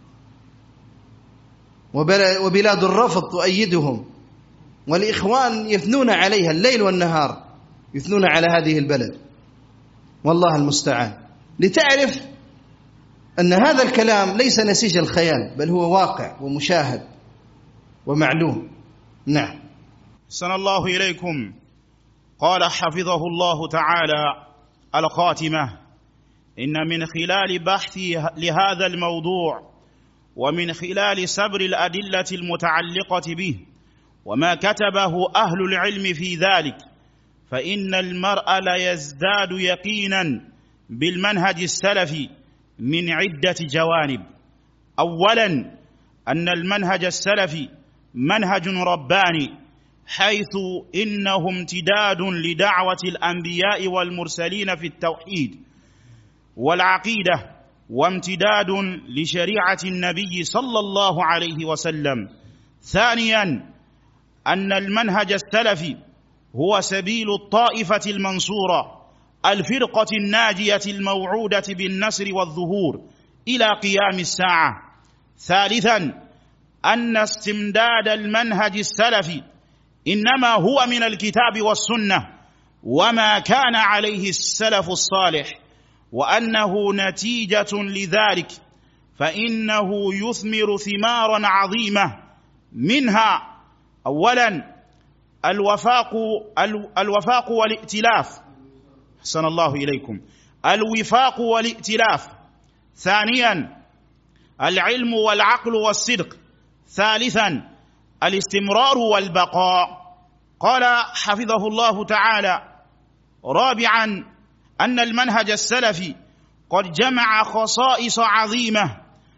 وبلاد الرفض تؤيدهم، والإخوان يثنون عليها الليل والنهار، يثنون على هذه البلد، والله المستعان. لتعرف أن هذا الكلام ليس نسيج الخيال، بل هو واقع ومشاهد ومعلوم. نعم. أحسن الله إليكم. قال حفظه الله تعالى الخاتمة: إن من خلال بحثي لهذا الموضوع ومن خلال سبر الأدلة المتعلقة به وما كتبه أهل العلم في ذلك، فإن المرء لا يزداد يقينا بالمنهج السلفي من عدة جوانب. أولا، أن المنهج السلفي منهج رباني، حيث إنه امتداد لدعوة الأنبياء والمرسلين في التوحيد والعقيدة، وامتداد لشريعة النبي صلى الله عليه وسلم. ثانيا، أن المنهج السلفي هو سبيل الطائفة المنصورة، الفرقة الناجية الموعودة بالنصر والظهور إلى قيام الساعة. ثالثا، أن استمداد المنهج السلفي إنما هو من الكتاب والسنة وما كان عليه السلف الصالح، وأنه نتيجة لذلك فإنه يثمر ثمارا عظيمة، منها أولا الوفاق الوفاق والائتلاف. أحسن الله إليكم. الوفاق والائتلاف. ثانيا العلم والعقل والصدق. ثالثا الاستمرار والبقاء. قال حفظه الله تعالى: رابعا، أن المنهج السلفي قد جمع خصائص عظيمة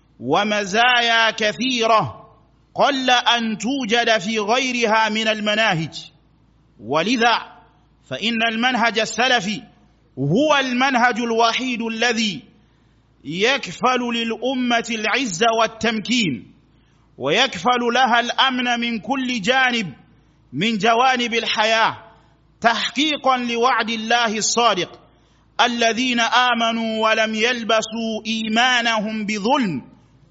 ومزايا كثيرة قل أن توجد في غيرها من المناهج، ولذا فإن المنهج السلفي هو المنهج الوحيد الذي يكفل للأمة العزة والتمكين، ويكفل لها الأمن من كل جانب من جوانب الحياة، تحقيقا لوعد الله الصادق: الذين آمنوا ولم يلبسوا إيمانهم بظلم.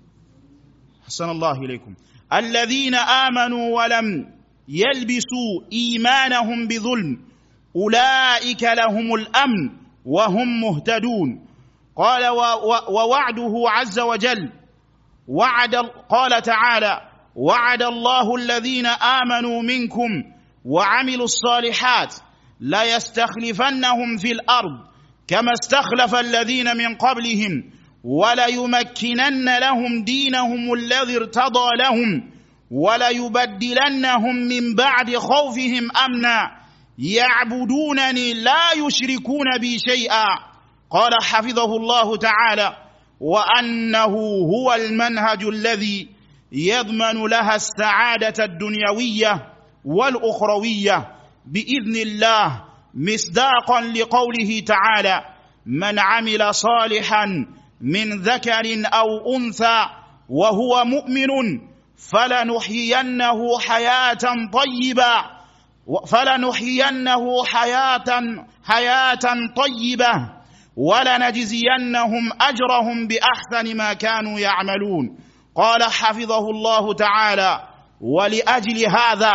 حسن الله إليكم. الذين آمنوا ولم يلبسوا إيمانهم بظلم أولئك لهم الأمن وهم مهتدون. قال ووعده عز وجل وعد قال تعالى وعد الله الذين آمنوا منكم وعملوا الصالحات ليستخلفنهم في الأرض كما استخلف الذين من قبلهم وليمكنن لهم دينهم الذي ارتضى لهم وليبدلنهم من بعد خوفهم أمنا يعبدونني لا يشركون بي شيئا. قال حفظه الله تعالى وأنه هو المنهج الذي يضمن لها السعادة الدنيوية والأخروية بإذن الله، مصداقا لقوله تعالى من عمل صالحا من ذكر أو أنثى وهو مؤمن فلنحيينه حياة طيبة فلنحيينه حياة حياة طيبة ولنجزينهم أجرهم بأحسن ما كانوا يعملون. قال حفظه الله تعالى ولأجل هذا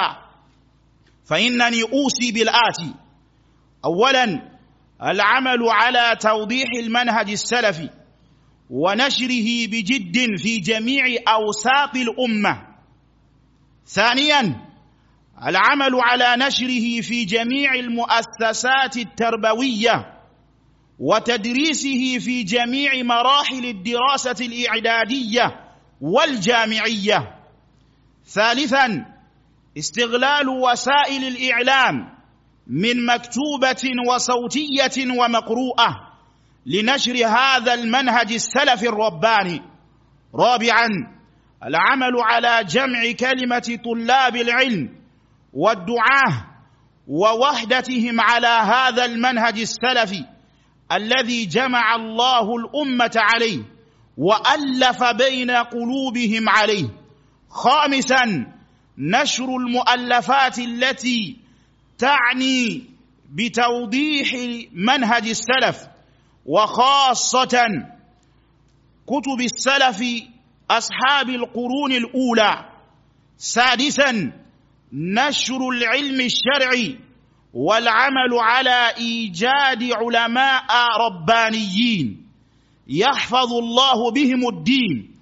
فإنني أوصي بالآتي: أولا العمل على توضيح المنهج السلفي ونشره بجد في جميع أوساط الأمة. ثانيا العمل على نشره في جميع المؤسسات التربوية وتدريسه في جميع مراحل الدراسة الإعدادية والجامعية. ثالثا استغلال وسائل الإعلام من مكتوبة وصوتية ومقروءة لنشر هذا المنهج السلفي الرباني. رابعا العمل على جمع كلمة طلاب العلم والدعاة ووحدتهم على هذا المنهج السلفي الذي جمع الله الأمة عليه وألف بين قلوبهم عليه. خامسا نشر المؤلفات التي تعني بتوضيح منهج السلف وخاصة كتب السلف أصحاب القرون الأولى. سادسا نشر العلم الشرعي والعمل على إيجاد علماء ربانيين يحفظ الله بهم الدين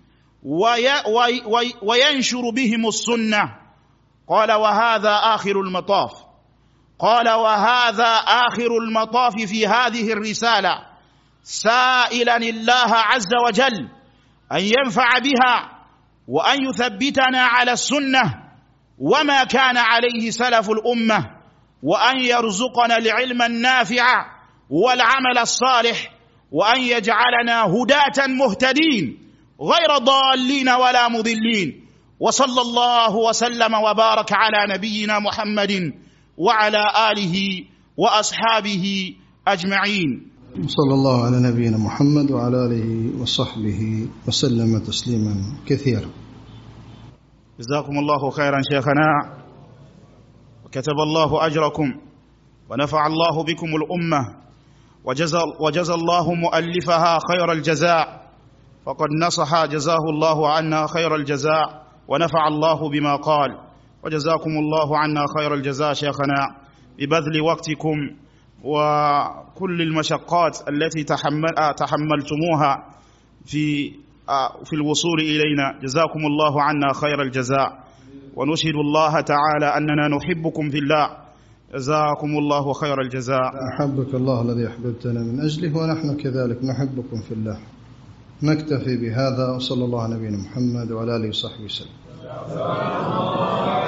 وينشر بهم السنة. قال وهذا آخر المطاف قال وهذا آخر المطاف في هذه الرسالة، سائلا الله عز وجل أن ينفع بها وأن يثبتنا على السنة وما كان عليه سلف الأمة، وأن يرزقنا العلم النافع والعمل الصالح، وأن يجعلنا هداة مهتدين غير ضالين ولا مضلين. وصلى الله وسلم وبارك على نبينا محمد وعلى آله وأصحابه أجمعين. صلى الله على نبينا محمد وعلى آله وصحبه وسلم تسليما كثيرا. جزاكم الله خيرا شيخنا، وكتب الله أجركم، ونفع الله بكم الأمة، وجزى, وجزى الله مؤلفها خير الجزاء، فقد نصح جزاه الله عنا خير الجزاء، ونفع الله بما قال. وجزاكم الله عنا خير الجزاء شيخنا ببذل وقتكم وكل المشقات التي تحمل تحملتموها في في الوصول إلينا. جزاكم الله عنا خير الجزاء، ونشهد الله تعالى أننا نحبكم في الله. جزاكم الله خير الجزاء. أحبك الله الذي أحببتنا من أجله، ونحن كذلك نحبكم في الله. نكتفي بهذا، وصلى الله على نبينا محمد وعلى آله وصحبه وسلم.